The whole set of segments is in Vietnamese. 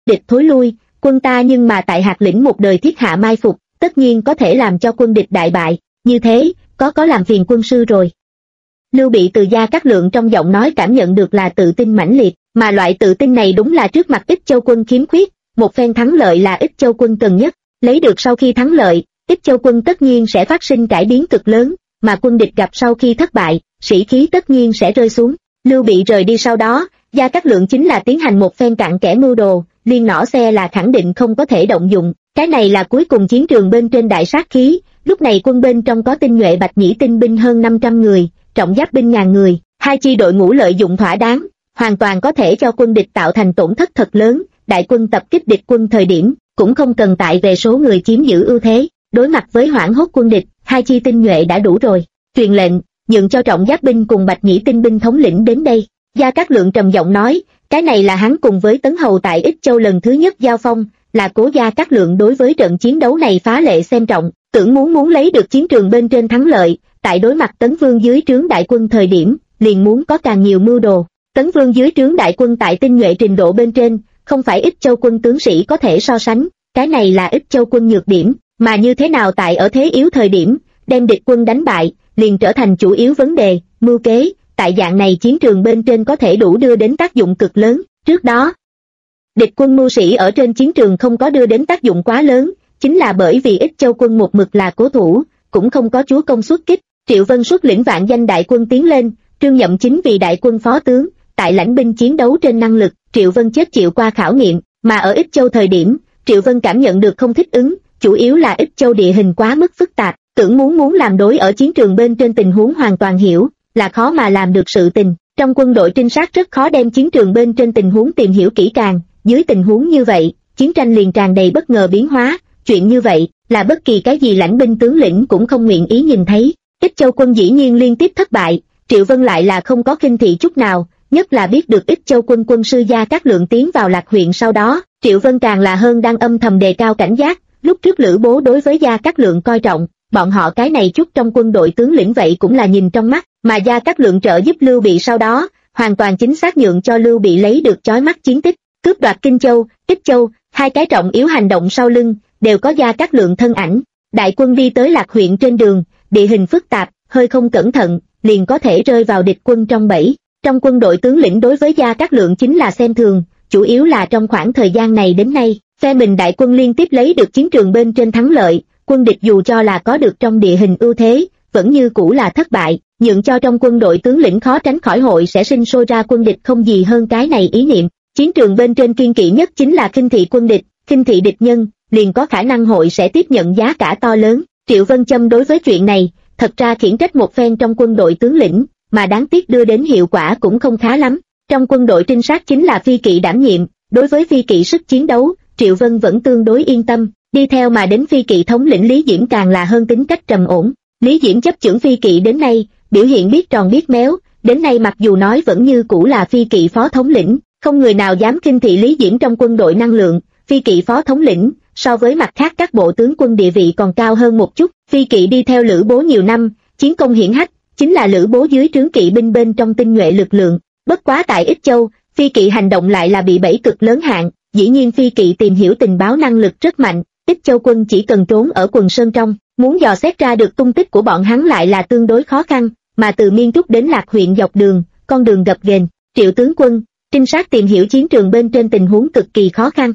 địch thối lui, quân ta nhưng mà tại Hạt Lĩnh một đời thiết hạ mai phục, tất nhiên có thể làm cho quân địch đại bại, như thế, có làm phiền quân sư rồi. Lưu Bị từ Gia Cát Lượng trong giọng nói cảm nhận được là tự tin mãnh liệt, mà loại tự tin này đúng là trước mặt Ích Châu quân khiếm khuyết, một phen thắng lợi là Ích Châu quân cần nhất, lấy được sau khi thắng lợi, Ích Châu quân tất nhiên sẽ phát sinh cải biến cực lớn, mà quân địch gặp sau khi thất bại, sĩ khí tất nhiên sẽ rơi xuống. Lưu Bị rời đi sau đó, Gia Cát Lượng chính là tiến hành một phen cặn kẽ mưu đồ, liên nỏ xe là khẳng định không có thể động dụng, cái này là cuối cùng chiến trường bên trên đại sát khí, lúc này quân bên trong có tinh nhuệ Bạch Nhĩ tinh binh hơn 500 người, trọng giáp binh ngàn người, hai chi đội ngũ lợi dụng thỏa đáng, hoàn toàn có thể cho quân địch tạo thành tổn thất thật lớn, đại quân tập kích địch quân thời điểm, cũng không cần tại về số người chiếm giữ ưu thế, đối mặt với hoảng hốt quân địch, hai chi tinh nhuệ đã đủ rồi, truyền lệnh, nhượng cho trọng giáp binh cùng Bạch Nhĩ tinh binh thống lĩnh đến đây. Gia Cát Lượng trầm giọng nói, cái này là hắn cùng với Tấn Hầu tại Ích Châu lần thứ nhất giao phong, là Cố Gia Cát Lượng đối với trận chiến đấu này phá lệ xem trọng, tưởng muốn lấy được chiến trường bên trên thắng lợi, tại đối mặt Tấn Vương dưới trướng đại quân thời điểm, liền muốn có càng nhiều mưu đồ. Tấn Vương dưới trướng đại quân tại tinh nhuệ trình độ bên trên, không phải Ích Châu quân tướng sĩ có thể so sánh, cái này là Ích Châu quân nhược điểm, mà như thế nào tại ở thế yếu thời điểm, đem địch quân đánh bại, liền trở thành chủ yếu vấn đề, mưu kế, tại dạng này chiến trường bên trên có thể đủ đưa đến tác dụng cực lớn. Trước đó, địch quân mưu sĩ ở trên chiến trường không có đưa đến tác dụng quá lớn, chính là bởi vì Ích Châu quân một mực là cố thủ, cũng không có chúa công xuất kích. Triệu Vân xuất lĩnh vạn danh đại quân tiến lên, Trương Nhậm chính vì đại quân phó tướng, tại lãnh binh chiến đấu trên năng lực, Triệu Vân chết chịu qua khảo nghiệm, mà ở Ích Châu thời điểm, Triệu Vân cảm nhận được không thích ứng, chủ yếu là Ích Châu địa hình quá mức phức tạp, tưởng muốn làm đối ở chiến trường bên trên tình huống hoàn toàn hiểu, là khó mà làm được sự tình. Trong quân đội trinh sát rất khó đem chiến trường bên trên tình huống tìm hiểu kỹ càng, dưới tình huống như vậy, chiến tranh liền tràn đầy bất ngờ biến hóa, chuyện như vậy, là bất kỳ cái gì lãnh binh tướng lĩnh cũng không nguyện ý nhìn thấy. Ích Châu quân dĩ nhiên liên tiếp thất bại, Triệu Vân lại là không có khinh thị chút nào, nhất là biết được Ích Châu quân quân sư Gia Cát Lượng tiến vào Lạc huyện sau đó, Triệu Vân càng là hơn đang âm thầm đề cao cảnh giác. Lúc trước Lữ Bố đối với Gia Cát Lượng coi trọng, bọn họ cái này chút trong quân đội tướng lĩnh vậy cũng là nhìn trong mắt, mà Gia Cát Lượng trợ giúp Lưu Bị sau đó, hoàn toàn chính xác nhượng cho Lưu Bị lấy được chói mắt chiến tích, cướp đoạt Kinh Châu, Ích Châu, hai cái trọng yếu hành động sau lưng, đều có Gia Cát Lượng thân ảnh. Đại quân đi tới Lạc huyện trên đường, địa hình phức tạp, hơi không cẩn thận, liền có thể rơi vào địch quân trong bẫy. Trong quân đội tướng lĩnh đối với Gia Cát Lượng chính là xem thường, chủ yếu là trong khoảng thời gian này đến nay, phe mình đại quân liên tiếp lấy được chiến trường bên trên thắng lợi, quân địch dù cho là có được trong địa hình ưu thế, vẫn như cũ là thất bại, nhượng cho trong quân đội tướng lĩnh khó tránh khỏi hội sẽ sinh sôi ra quân địch không gì hơn cái này ý niệm. Chiến trường bên trên kiên kỵ nhất chính là khinh thị quân địch, khinh thị địch nhân, liền có khả năng hội sẽ tiếp nhận giá cả to lớn. Triệu Vân Châm đối với chuyện này, thật ra khiển trách một phen trong quân đội tướng lĩnh, mà đáng tiếc đưa đến hiệu quả cũng không khá lắm. Trong quân đội trinh sát chính là phi kỵ đảm nhiệm, đối với phi kỵ sức chiến đấu, Triệu Vân vẫn tương đối yên tâm, đi theo mà đến phi kỵ thống lĩnh Lý Diễm càng là hơn tính cách trầm ổn. Lý Diễm chấp chưởng phi kỵ đến nay, biểu hiện biết tròn biết méo, đến nay mặc dù nói vẫn như cũ là phi kỵ phó thống lĩnh, không người nào dám khinh thị Lý Diễm trong quân đội năng lượng, phi kỵ phó thống lĩnh, so với mặt khác các bộ tướng quân địa vị còn cao hơn một chút. Phi kỵ đi theo Lữ Bố nhiều năm, chiến công hiển hách, chính là Lữ Bố dưới trướng kỵ binh bên trong tinh nhuệ lực lượng. Bất quá tại Ích Châu, phi kỵ hành động lại là bị bẫy cực lớn hạn, dĩ nhiên phi kỵ tìm hiểu tình báo năng lực rất mạnh, Ích Châu quân chỉ cần trốn ở quần sơn trong, muốn dò xét ra được tung tích của bọn hắn lại là tương đối khó khăn, mà từ Miên Trúc đến Lạc huyện dọc đường, con đường gập ghềnh, Triệu tướng quân, trinh sát tìm hiểu chiến trường bên trên tình huống cực kỳ khó khăn.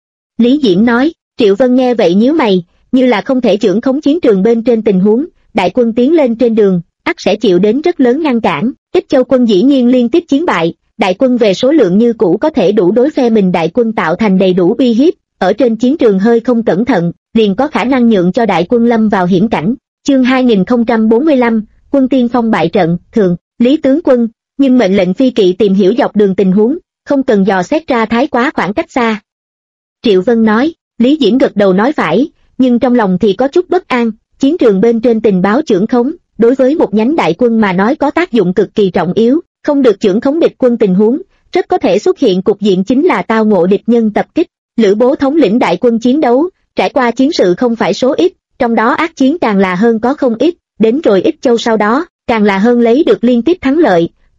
Lý Diễm nói. Triệu Vân nghe vậy nhíu mày, như là không thể trưởng khống chiến trường bên trên tình huống, đại quân tiến lên trên đường, ắt sẽ chịu đến rất lớn ngăn cản. Ích Châu quân dĩ nhiên liên tiếp chiến bại, đại quân về số lượng như cũ có thể đủ đối phe mình đại quân tạo thành đầy đủ uy hiếp, ở trên chiến trường hơi không cẩn thận, liền có khả năng nhượng cho đại quân lâm vào hiểm cảnh. Chương 2045, quân tiên phong bại trận, thường, Lý tướng quân, nhưng mệnh lệnh phi kỵ tìm hiểu dọc đường tình huống, không cần dò xét ra thái quá khoảng cách xa. Triệu Vân nói. Lý Diễm gật đầu nói phải, nhưng trong lòng thì có chút bất an, chiến trường bên trên tình báo trưởng khống, đối với một nhánh đại quân mà nói có tác dụng cực kỳ trọng yếu, không được trưởng khống địch quân tình huống, rất có thể xuất hiện cục diện chính là tao ngộ địch nhân tập kích. Lữ Bố thống lĩnh đại quân chiến đấu, trải qua chiến sự không phải số ít, trong đó ác chiến càng là hơn có không ít, đến rồi Ích Châu sau đó, càng là hơn lấy được liên tiếp thắng lợi,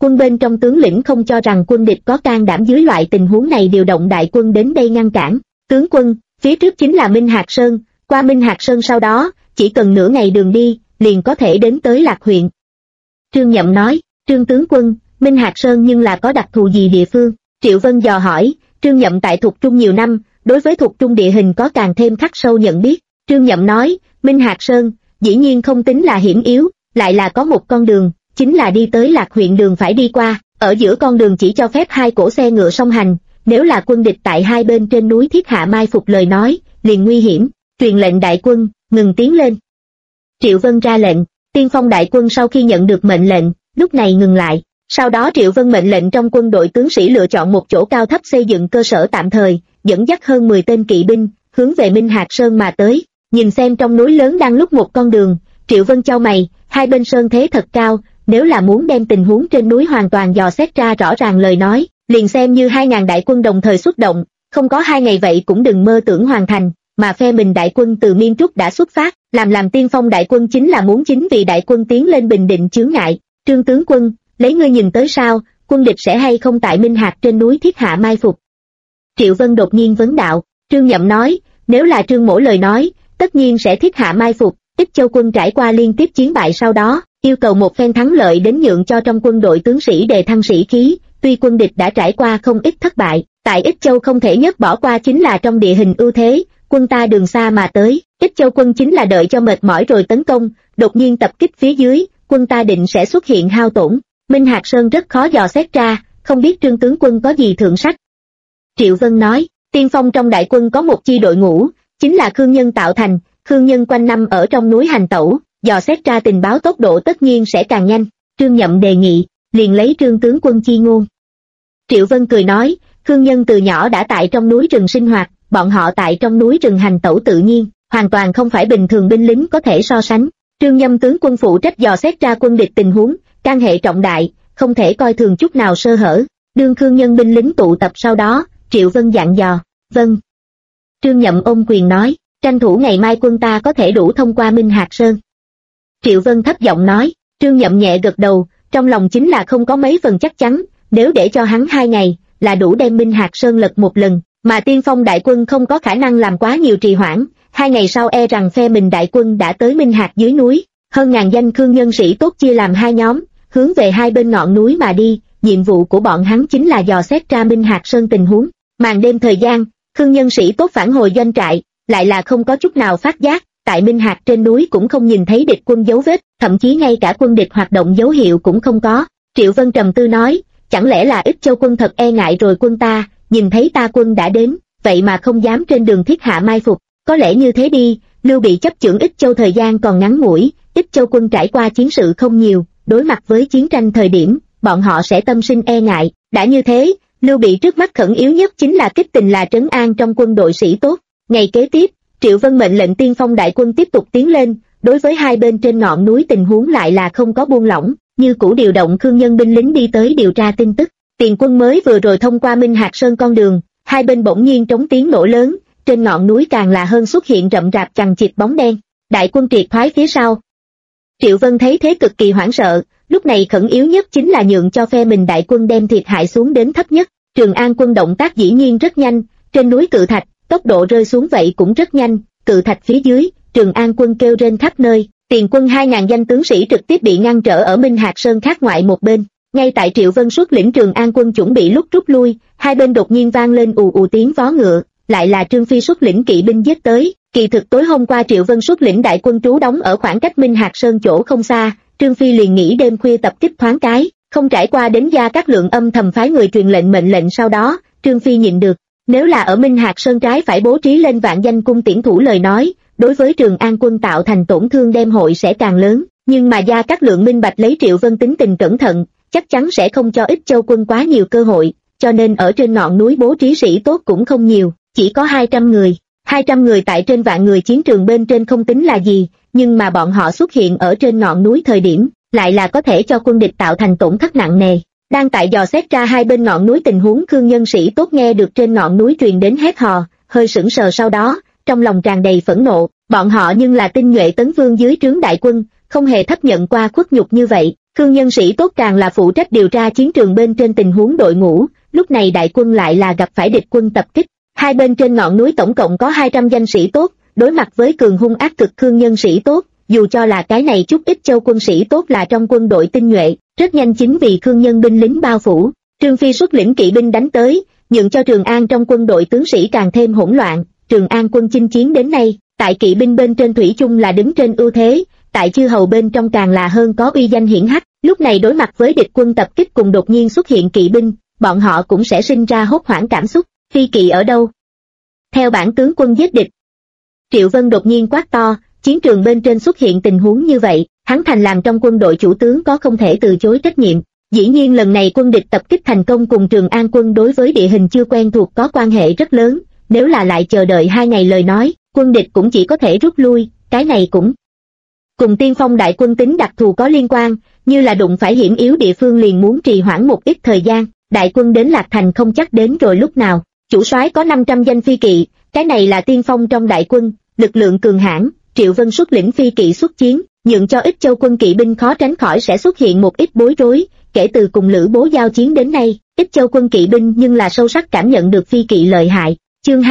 quân bên trong tướng lĩnh không cho rằng quân địch có can đảm dưới loại tình huống này điều động đại quân đến đây ngăn cản. Tướng quân, phía trước chính là Minh Hạc Sơn, qua Minh Hạc Sơn sau đó, chỉ cần nửa ngày đường đi, liền có thể đến tới Lạc huyện. Trương Nhậm nói, Trương tướng quân, Minh Hạc Sơn nhưng là có đặc thù gì địa phương? Triệu Vân dò hỏi. Trương Nhậm tại Thục Trung nhiều năm, đối với Thục Trung địa hình có càng thêm khắc sâu nhận biết. Trương Nhậm nói, Minh Hạc Sơn, dĩ nhiên không tính là hiểm yếu, lại là có một con đường, chính là đi tới Lạc huyện đường phải đi qua, ở giữa con đường chỉ cho phép 2 cỗ xe ngựa song hành, nếu là quân địch tại hai bên trên núi thiết hạ mai phục lời nói, liền nguy hiểm, truyền lệnh đại quân, ngừng tiến lên. Triệu Vân ra lệnh, tiên phong đại quân sau khi nhận được mệnh lệnh, lúc này ngừng lại. Sau đó Triệu Vân mệnh lệnh trong quân đội tướng sĩ lựa chọn một chỗ cao thấp xây dựng cơ sở tạm thời, dẫn dắt hơn 10 tên kỵ binh, hướng về Minh Hạc Sơn mà tới. Nhìn xem trong núi lớn đang lúc một con đường, Triệu Vân chau mày, hai bên sơn thế thật cao, nếu là muốn đem tình huống trên núi hoàn toàn dò xét ra rõ ràng lời nói, liền xem như 2.000 đại quân đồng thời xuất động, không có 2 ngày vậy cũng đừng mơ tưởng hoàn thành, mà phe mình đại quân từ Miên Trúc đã xuất phát, làm tiên phong đại quân chính là muốn chính vì đại quân tiến lên bình định chướng ngại. Trương tướng quân, lấy ngươi nhìn tới sao, quân địch sẽ hay không tại Minh Hạc trên núi thiết hạ mai phục? Triệu Vân đột nhiên vấn đạo. Trương Nhậm nói, nếu là Trương Mỗ lời nói, tất nhiên sẽ thiết hạ mai phục. Ích Châu quân trải qua liên tiếp chiến bại sau đó, yêu cầu một phen thắng lợi đến nhượng cho trong quân đội tướng sĩ đề thăng sĩ khí, tuy quân địch đã trải qua không ít thất bại, tại Ích Châu không thể nhất bỏ qua chính là trong địa hình ưu thế, quân ta đường xa mà tới, Ích Châu quân chính là đợi cho mệt mỏi rồi tấn công, đột nhiên tập kích phía dưới, quân ta định sẽ xuất hiện hao tổn. Minh Hạc Sơn rất khó dò xét ra, không biết Trương tướng quân có gì thượng sách. Triệu Vân nói, tiên phong trong đại quân có một chi đội ngũ, chính là Khương Nhân tạo thành, Khương Nhân quanh năm ở trong núi hành tẩu, dò xét ra tình báo tốc độ tất nhiên sẽ càng nhanh. Trương Nhậm đề nghị, liền lấy Trương tướng quân chi ngôn. Triệu Vân cười nói, Khương Nhân từ nhỏ đã tại trong núi rừng sinh hoạt, bọn họ tại trong núi rừng hành tẩu tự nhiên, hoàn toàn không phải bình thường binh lính có thể so sánh. Trương Nhâm tướng quân phụ trách dò xét ra quân địch tình huống, can hệ trọng đại, không thể coi thường chút nào sơ hở. Đương Khương Nhân binh lính tụ tập sau đó, Triệu Vân dặn dò, vâng. Trương Nhậm ôm quyền nói, tranh thủ ngày mai quân ta có thể đủ thông qua Minh Hạc Sơn. Triệu Vân thấp giọng nói, Trương Nhậm nhẹ gật đầu, trong lòng chính là không có mấy phần chắc chắn, nếu để cho hắn 2 ngày, là đủ đem Minh Hạc Sơn lật một lần, mà tiên phong đại quân không có khả năng làm quá nhiều trì hoãn, 2 ngày sau e rằng phe mình đại quân đã tới Minh Hạc dưới núi, hơn ngàn danh Khương nhân sĩ tốt chia làm 2 nhóm, hướng về hai bên ngọn núi mà đi, nhiệm vụ của bọn hắn chính là dò xét ra Minh Hạc Sơn tình huống. Màn đêm thời gian, Khương nhân sĩ tốt phản hồi doanh trại, lại là không có chút nào phát giác, tại Minh Hạc trên núi cũng không nhìn thấy địch quân dấu vết, thậm chí ngay cả quân địch hoạt động dấu hiệu cũng không có. Triệu Vân trầm tư nói, chẳng lẽ là Ích Châu quân thật e ngại rồi quân ta, nhìn thấy ta quân đã đến, vậy mà không dám trên đường thiết hạ mai phục, có lẽ như thế đi. Lưu Bị chấp chưởng Ích Châu thời gian còn ngắn ngủi, Ích Châu quân trải qua chiến sự không nhiều, đối mặt với chiến tranh thời điểm, bọn họ sẽ tâm sinh e ngại. Đã như thế, Lưu Bị trước mắt khẩn yếu nhất chính là kích tình là trấn an trong quân đội sĩ tốt. Ngày kế tiếp, Triệu Vân mệnh lệnh tiên phong đại quân tiếp tục tiến lên, đối với hai bên trên ngọn núi tình huống lại là không có buông lỏng, như cũ điều động Khương nhân binh lính đi tới điều tra tin tức. Tiền quân mới vừa rồi thông qua Minh Hạc Sơn con đường, hai bên bỗng nhiên trống tiếng nổ lớn, trên ngọn núi càng là hơn xuất hiện rậm rạp chằng chịt bóng đen, đại quân triệt thoái phía sau. Triệu Vân thấy thế cực kỳ hoảng sợ, lúc này khẩn yếu nhất chính là nhượng cho phe mình đại quân đem thiệt hại xuống đến thấp nhất. Trường An quân động tác dĩ nhiên rất nhanh, trên núi Cự Thạch, tốc độ rơi xuống vậy cũng rất nhanh, Cự Thạch phía dưới, Trường An quân kêu rên khắp nơi, tiền quân 2.000 danh tướng sĩ trực tiếp bị ngăn trở ở Minh Hạc Sơn khác ngoại một bên. Ngay tại Triệu Vân xuất lĩnh Trường An quân chuẩn bị lúc rút lui, hai bên đột nhiên vang lên ù ù tiếng vó ngựa, lại là Trương Phi xuất lĩnh kỵ binh giết tới. Kỳ thực tối hôm qua Triệu Vân xuất lĩnh đại quân trú đóng ở khoảng cách Minh Hạc Sơn chỗ không xa, Trương Phi liền nghĩ đêm khuya tập kích thoáng cái, không trải qua đến Gia Cát Lượng âm thầm phái người truyền mệnh lệnh sau đó, Trương Phi nhịn được. Nếu là ở Minh Hạc Sơn trái phải bố trí lên vạn danh cung tiễn thủ lời nói, đối với Trường An quân tạo thành tổn thương đem hội sẽ càng lớn, nhưng mà Gia Cát Lượng minh bạch lấy Triệu Vân tính tình cẩn thận, chắc chắn sẽ không cho Ích Châu quân quá nhiều cơ hội, cho nên ở trên ngọn núi bố trí sĩ tốt cũng không nhiều, chỉ có 200 người. 200 người tại trên vạn người chiến trường bên trên không tính là gì, nhưng mà bọn họ xuất hiện ở trên ngọn núi thời điểm, lại là có thể cho quân địch tạo thành tổn thất nặng nề. Đang tại dò xét ra hai bên ngọn núi tình huống, Khương nhân sĩ tốt nghe được trên ngọn núi truyền đến hét hò, hơi sững sờ sau đó, trong lòng tràn đầy phẫn nộ, bọn họ nhưng là tinh nhuệ tấn vương dưới trướng đại quân, không hề thấp nhận qua khuất nhục như vậy, Khương nhân sĩ tốt càng là phụ trách điều tra chiến trường bên trên tình huống đội ngũ, lúc này đại quân lại là gặp phải địch quân tập kích. Hai bên trên ngọn núi tổng cộng có 200 danh sĩ tốt, đối mặt với cường hung ác cực Khương nhân sĩ tốt, dù cho là cái này chút ít châu quân sĩ tốt là trong quân đội tinh nhuệ, rất nhanh chính vì Khương nhân binh lính bao phủ. Trương Phi xuất lĩnh kỵ binh đánh tới, nhượng cho Trường An trong quân đội tướng sĩ càng thêm hỗn loạn. Trường An quân chinh chiến đến nay, tại kỵ binh bên trên thủy chung là đứng trên ưu thế, tại chư hầu bên trong càng là hơn có uy danh hiển hách. Lúc này đối mặt với địch quân tập kích cùng đột nhiên xuất hiện kỵ binh, bọn họ cũng sẽ sinh ra hốt hoảng cảm xúc. Phi kỵ ở đâu? Theo bản tướng quân giết địch. Triệu Vân đột nhiên quát to, chiến trường bên trên xuất hiện tình huống như vậy, hắn thành làm trong quân đội chủ tướng có không thể từ chối trách nhiệm. Dĩ nhiên lần này quân địch tập kích thành công cùng Trường An quân đối với địa hình chưa quen thuộc có quan hệ rất lớn, nếu là lại chờ đợi 2 ngày lời nói, quân địch cũng chỉ có thể rút lui, cái này cũng cùng Tiên Phong đại quân tính đặc thù có liên quan, như là đụng phải hiểm yếu địa phương liền muốn trì hoãn một ít thời gian, đại quân đến Lạc Thành không chắc đến rồi lúc nào. Chủ soái có 500 danh phi kỵ, cái này là tiên phong trong đại quân, lực lượng cường hãn. Triệu Vân xuất lĩnh phi kỵ xuất chiến, nhượng cho ít châu quân kỵ binh khó tránh khỏi sẽ xuất hiện một ít bối rối. Kể từ cùng Lữ Bố giao chiến đến nay, ít châu quân kỵ binh nhưng là sâu sắc cảm nhận được phi kỵ lợi hại. Chương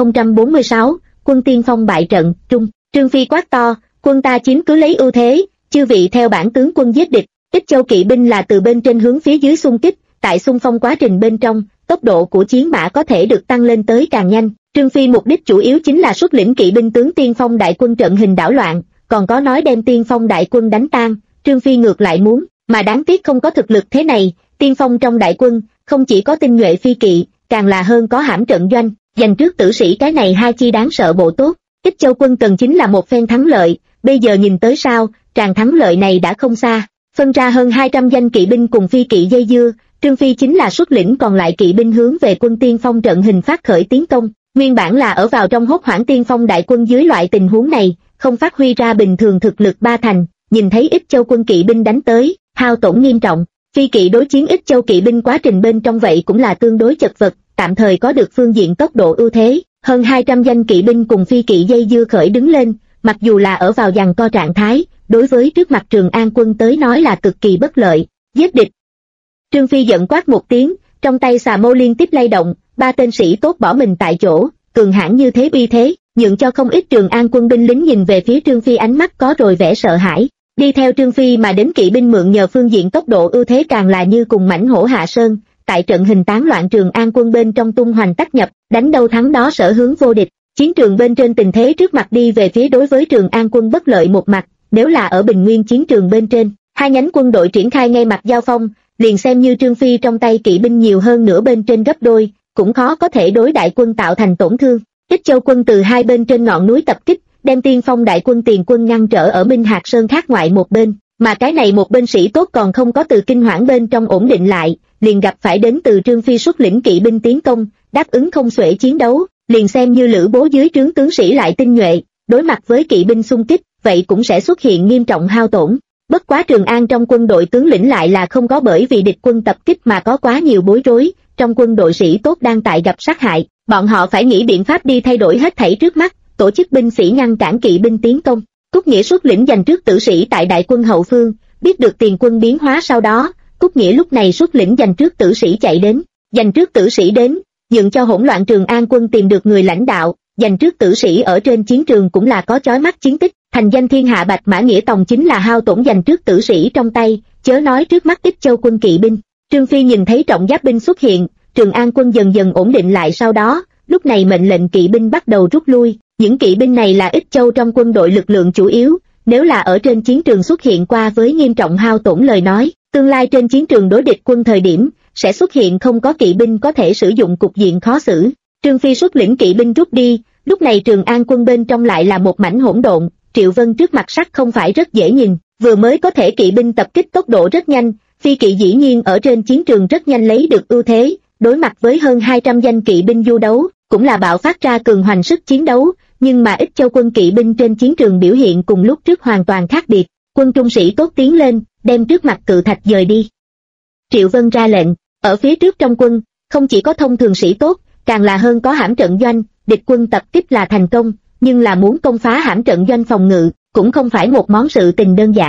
2046, quân tiên phong bại trận, Trương Phi quát to, quân ta chiếm cứ lấy ưu thế, chư vị theo bản tướng quân giết địch. Ít châu kỵ binh là từ bên trên hướng phía dưới xung kích, tại xung phong quá trình bên trong, tốc độ của chiến mã có thể được tăng lên tới càng nhanh. Trương Phi mục đích chủ yếu chính là xuất lĩnh kỵ binh tướng tiên phong đại quân trận hình đảo loạn, còn có nói đem tiên phong đại quân đánh tan, Trương Phi ngược lại muốn, mà đáng tiếc không có thực lực thế này. Tiên phong trong đại quân, không chỉ có tinh nhuệ phi kỵ, càng là hơn có hãm trận doanh, giành trước tử sĩ cái này hai chi đáng sợ bộ tốt. Ích châu quân cần chính là một phen thắng lợi, bây giờ nhìn tới sao, tràng thắng lợi này đã không xa, phân ra hơn 200 danh kỵ binh cùng phi kỵ dây dưa, Trương Phi chính là xuất lĩnh còn lại kỵ binh hướng về quân tiên phong trận hình phát khởi tiến công. Nguyên bản là ở vào trong hốt hoảng tiên phong đại quân dưới loại tình huống này, không phát huy ra bình thường thực lực 3 thành, nhìn thấy Ích châu quân kỵ binh đánh tới, hao tổn nghiêm trọng. Phi kỵ đối chiến Ích châu kỵ binh quá trình bên trong vậy cũng là tương đối chật vật, tạm thời có được phương diện tốc độ ưu thế, hơn 200 danh kỵ binh cùng phi kỵ dây dưa khởi đứng lên, mặc dù là ở vào giằng co trạng thái, đối với trước mặt Trường An quân tới nói là cực kỳ bất lợi. Giết địch. Trương Phi giận quát một tiếng, trong tay xà mâu liên tiếp lay động, 3 tên sĩ tốt bỏ mình tại chỗ, cường hãn như thế uy thế, nhượng cho không ít Trường An quân binh lính nhìn về phía Trương Phi ánh mắt có rồi vẻ sợ hãi. Đi theo Trương Phi mà đến kỵ binh mượn nhờ phương diện tốc độ ưu thế càng là như cùng mãnh hổ hạ sơn, tại trận hình tán loạn Trường An quân bên trong tung hoành tắc nhập, đánh đâu thắng đó sở hướng vô địch. Chiến trường bên trên tình thế trước mặt đi về phía đối với Trường An quân bất lợi một mặt, nếu là ở Bình Nguyên chiến trường bên trên, hai nhánh quân đội triển khai ngay mặt giao phong, liền xem như Trương Phi trong tay kỵ binh nhiều hơn nữa bên trên gấp đôi, cũng khó có thể đối đại quân tạo thành tổn thương. Ích châu quân từ hai bên trên ngọn núi tập kích, đem tiên phong đại quân tiền quân ngăn trở ở Minh Hạc Sơn khác ngoại một bên, mà cái này một bên sĩ tốt còn không có từ kinh hoảng bên trong ổn định lại, liền gặp phải đến từ Trương Phi xuất lĩnh kỵ binh tiến công, đáp ứng không xuể chiến đấu, liền xem như Lữ Bố dưới trướng tướng sĩ lại tinh nhuệ, đối mặt với kỵ binh xung kích, vậy cũng sẽ xuất hiện nghiêm trọng hao tổn. Bất quá Trường An trong quân đội tướng lĩnh lại là không có bởi vì địch quân tập kích mà có quá nhiều bối rối, trong quân đội sĩ tốt đang tại gặp sát hại, bọn họ phải nghĩ biện pháp đi thay đổi hết thảy trước mắt, tổ chức binh sĩ ngăn cản kỵ binh tiến công. Cúc Nghĩa xuất lĩnh giành trước tử sĩ tại đại quân hậu phương, biết được tiền quân biến hóa sau đó, Cúc Nghĩa lúc này xuất lĩnh giành trước tử sĩ chạy đến, giành trước tử sĩ đến, nhượng cho hỗn loạn Trường An quân tìm được người lãnh đạo, giành trước tử sĩ ở trên chiến trường cũng là có chói mắt chiến tích, thành danh thiên hạ Bạch Mã Nghĩa Tòng chính là hao tổn giành trước tử sĩ trong tay, chớ nói trước mắt Ích châu quân kỵ binh. Trương Phi nhìn thấy trọng giáp binh xuất hiện, Trường An quân dần dần ổn định lại sau đó, lúc này mệnh lệnh kỵ binh bắt đầu rút lui, những kỵ binh này là Ích châu trong quân đội lực lượng chủ yếu, nếu là ở trên chiến trường xuất hiện qua với nghiêm trọng hao tổn lời nói, tương lai trên chiến trường đối địch quân thời điểm, sẽ xuất hiện không có kỵ binh có thể sử dụng cục diện khó xử. Trương Phi xuất lĩnh kỵ binh rút đi, lúc này Trường An quân bên trong lại là một mảnh hỗn độn, Triệu Vân trước mặt sắc không phải rất dễ nhìn, vừa mới có thể kỵ binh tập kích tốc độ rất nhanh, phi kỵ dĩ nhiên ở trên chiến trường rất nhanh lấy được ưu thế, đối mặt với hơn 200 danh kỵ binh du đấu, cũng là bạo phát ra cường hoành sức chiến đấu, nhưng mà Ích châu quân kỵ binh trên chiến trường biểu hiện cùng lúc trước hoàn toàn khác biệt, quân trung sĩ tốt tiến lên, đem trước mặt cự thạch dời đi. Triệu Vân ra lệnh, ở phía trước trong quân, không chỉ có thông thường sĩ tốt, càng là hơn có hãm trận doanh, địch quân tập kích là thành công, nhưng là muốn công phá hãm trận doanh phòng ngự, cũng không phải một món sự tình đơn giản.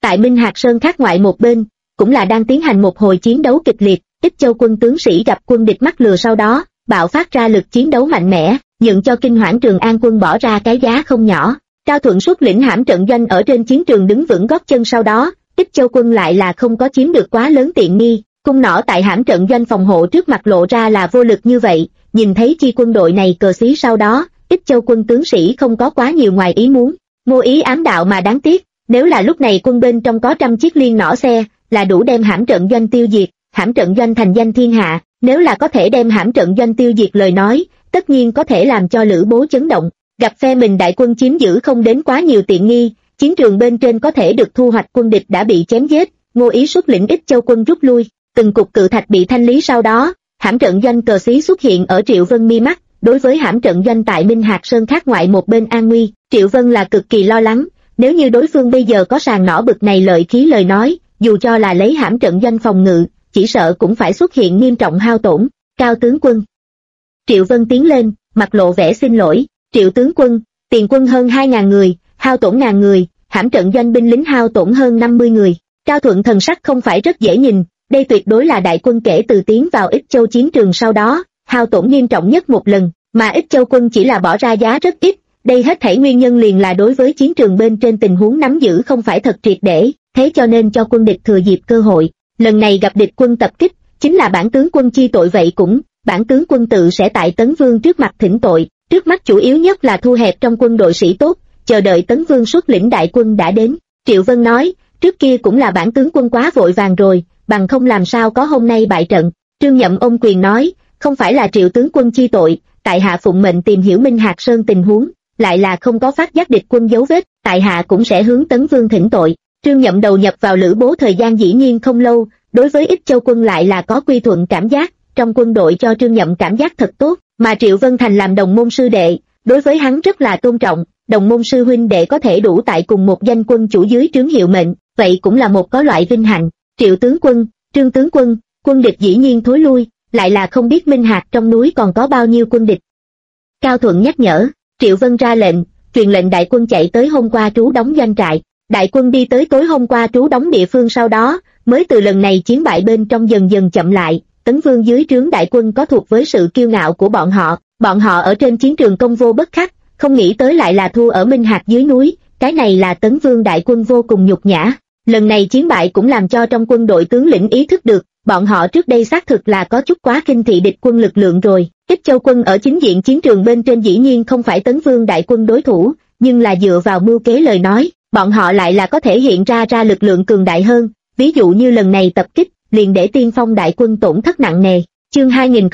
Tại Minh Hạc Sơn khác ngoại một bên, cũng là đang tiến hành một hồi chiến đấu kịch liệt, Ích Châu quân tướng sĩ gặp quân địch mắc lừa sau đó, bạo phát ra lực chiến đấu mạnh mẽ, nhận cho kinh hoảng Trường An quân bỏ ra cái giá không nhỏ. Cao Thuận xuất lĩnh hãm trận doanh ở trên chiến trường đứng vững gót chân sau đó, Ích Châu quân lại là không có chiếm được quá lớn tiện nghi, cung nỏ tại hãm trận doanh phòng hộ trước mặt lộ ra là vô lực như vậy, nhìn thấy chi quân đội này cờ xí sau đó, Ích Châu quân tướng sĩ không có quá nhiều ngoài ý muốn, Ngô Ý ám đạo mà đáng tiếc, nếu là lúc này quân bên trong có 100 chiếc liên nỏ xe, là đủ đem hãm trận doanh tiêu diệt, hãm trận doanh thành danh thiên hạ, nếu là có thể đem hãm trận doanh tiêu diệt lời nói, tất nhiên có thể làm cho Lữ Bố chấn động, gặp phe mình đại quân chiếm giữ không đến quá nhiều tiện nghi, chiến trường bên trên có thể được thu hoạch quân địch đã bị chém giết, Ngô Ý xuất lĩnh Ích Châu quân rút lui, từng cục cự thạch bị thanh lý sau đó, hãm trận doanh cờ xí xuất hiện ở Triệu Vân mi mắt, đối với hãm trận doanh tại Minh Hạc Sơn khác ngoại một bên an nguy, Triệu Vân là cực kỳ lo lắng, nếu như đối phương bây giờ có sàng nỏ bực này lợi khí lời nói, dù cho là lấy hãm trận doanh phòng ngự, chỉ sợ cũng phải xuất hiện nghiêm trọng hao tổn. Cao tướng quân. Triệu Vân tiến lên, mặt lộ vẻ xin lỗi, Triệu tướng quân, tiền quân hơn 2.000 người, hao tổn 1.000 người, hãm trận doanh binh lính hao tổn hơn 50 người. Cao Thuận thần sắc không phải rất dễ nhìn, đây tuyệt đối là đại quân kể từ tiến vào Ích Châu chiến trường sau đó, hao tổn nghiêm trọng nhất một lần, mà Ích Châu quân chỉ là bỏ ra giá rất ít, đây hết thảy nguyên nhân liền là đối với chiến trường bên trên tình huống nắm giữ không phải thật triệt để, thế cho nên cho quân địch thừa dịp cơ hội, lần này gặp địch quân tập kích, chính là bản tướng quân chi tội vậy cũng, bản tướng quân tự sẽ tại Tấn Vương trước mặt thỉnh tội, trước mắt chủ yếu nhất là thu hẹp trong quân đội sĩ tốt, chờ đợi Tấn Vương xuất lĩnh đại quân đã đến. Triệu Vân nói, trước kia cũng là bản tướng quân quá vội vàng rồi, bằng không làm sao có hôm nay bại trận. Trương Nhậm ôm quyền nói, không phải là Triệu tướng quân chi tội, tại hạ phụng mệnh tìm hiểu Minh Hạc Sơn tình huống, lại là không có phát giác địch quân dấu vết, tại hạ cũng sẽ hướng Tấn Vương thỉnh tội. Trương Nhậm đầu nhập vào Lữ Bố thời gian dĩ nhiên không lâu, đối với Ích Châu quân lại là có quy thuận cảm giác, trong quân đội cho Trương Nhậm cảm giác thật tốt, mà Triệu Vân Thành làm đồng môn sư đệ, đối với hắn rất là tôn trọng, đồng môn sư huynh đệ có thể đủ tại cùng một danh quân chủ dưới trướng hiệu mệnh, vậy cũng là một có loại vinh hạnh. Triệu tướng quân, Trương tướng quân, quân địch dĩ nhiên thối lui, lại là không biết Minh Hạc trong núi còn có bao nhiêu quân địch. Cao Thuận nhắc nhở, Triệu Vân ra lệnh, truyền lệnh đại quân chạy tới hôm qua trú đóng doanh trại. Đại quân đi tới tối hôm qua trú đóng địa phương sau đó, mới từ lần này chiến bại bên trong dần dần chậm lại, Tấn Vương dưới trướng đại quân có thuộc với sự kiêu ngạo của bọn họ ở trên chiến trường công vô bất khắc, không nghĩ tới lại là thua ở Minh Hạc dưới núi, cái này là Tấn Vương đại quân vô cùng nhục nhã. Lần này chiến bại cũng làm cho trong quân đội tướng lĩnh ý thức được, bọn họ trước đây xác thực là có chút quá khinh thị địch quân lực lượng rồi. Ích Châu quân ở chính diện chiến trường bên trên dĩ nhiên không phải Tấn Vương đại quân đối thủ, nhưng là dựa vào mưu kế lời nói, bọn họ lại là có thể hiện ra lực lượng cường đại hơn, ví dụ như lần này tập kích, liền để Tiên Phong đại quân tổn thất nặng nề. Chương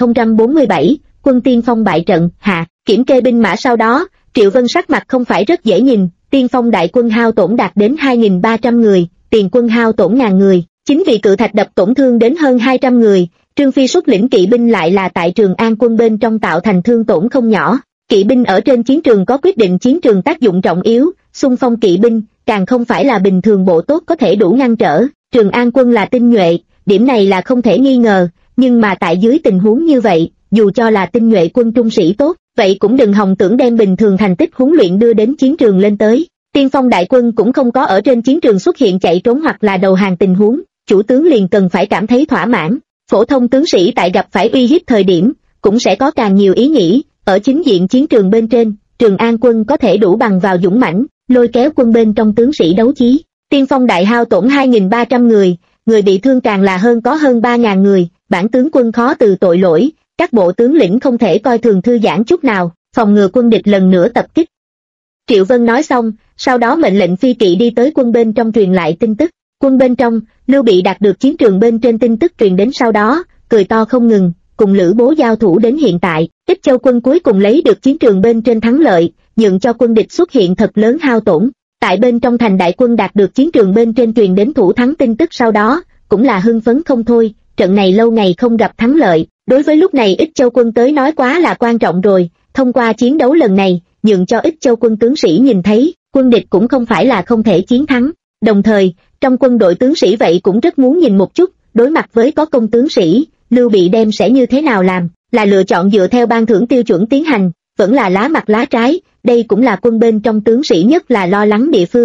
2047, quân Tiên Phong bại trận, hạ, kiểm kê binh mã sau đó, Triệu Vân sắc mặt không phải rất dễ nhìn, Tiên Phong đại quân hao tổn đạt đến 2.300 người, tiền quân hao tổn 1.000 người, chính vì cự thạch đập tổn thương đến hơn 200 người, Trương Phi xuất lĩnh kỵ binh lại là tại Trường An quân bên trong tạo thành thương tổn không nhỏ. Kỵ binh ở trên chiến trường có quyết định chiến trường tác dụng trọng yếu, xung phong kỵ binh, càng không phải là bình thường bộ tốt có thể đủ ngăn trở, Trường An quân là tinh nhuệ, điểm này là không thể nghi ngờ, nhưng mà tại dưới tình huống như vậy, dù cho là tinh nhuệ quân trung sĩ tốt, vậy cũng đừng hòng tưởng đem bình thường thành tích huấn luyện đưa đến chiến trường lên tới. Tiên Phong đại quân cũng không có ở trên chiến trường xuất hiện chạy trốn hoặc là đầu hàng tình huống, chủ tướng liền cần phải cảm thấy thỏa mãn, phổ thông tướng sĩ tại gặp phải uy hiếp thời điểm, cũng sẽ có càng nhiều ý nghĩ, ở chính diện chiến trường bên trên, Trường An quân có thể đủ bằng vào dũng mãnh, lôi kéo quân bên trong tướng sĩ đấu chí. Tiên Phong đại hao tổn 2.300 người, người bị thương càng là hơn 3.000 người, bản tướng quân khó từ tội lỗi, các bộ tướng lĩnh không thể coi thường thư giãn chút nào, phòng ngừa quân địch lần nữa tập kích. Triệu Vân nói xong, sau đó mệnh lệnh phi kỵ đi tới quân bên trong truyền lại tin tức. Quân bên trong, Lưu Bị đạt được chiến trường bên trên tin tức truyền đến sau đó, cười to không ngừng, cùng Lữ Bố giao thủ đến hiện tại, Ích Châu quân cuối cùng lấy được chiến trường bên trên thắng lợi, nhượng cho quân địch xuất hiện thật lớn hao tổn. Tại bên trong thành đại quân đạt được chiến trường bên trên truyền đến thủ thắng tin tức sau đó, cũng là hưng phấn không thôi, trận này lâu ngày không gặp thắng lợi, đối với lúc này Ích Châu quân tới nói quá là quan trọng rồi, thông qua chiến đấu lần này, nhượng cho Ích Châu quân tướng sĩ nhìn thấy, quân địch cũng không phải là không thể chiến thắng, đồng thời, trong quân đội tướng sĩ vậy cũng rất muốn nhìn một chút, đối mặt với có công tướng sĩ, Lưu Bị đem sẽ như thế nào làm, là lựa chọn dựa theo ban thưởng tiêu chuẩn tiến hành, vẫn là lá mặt lá trái, đây cũng là quân bên trong tướng sĩ nhất là lo lắng địa phương.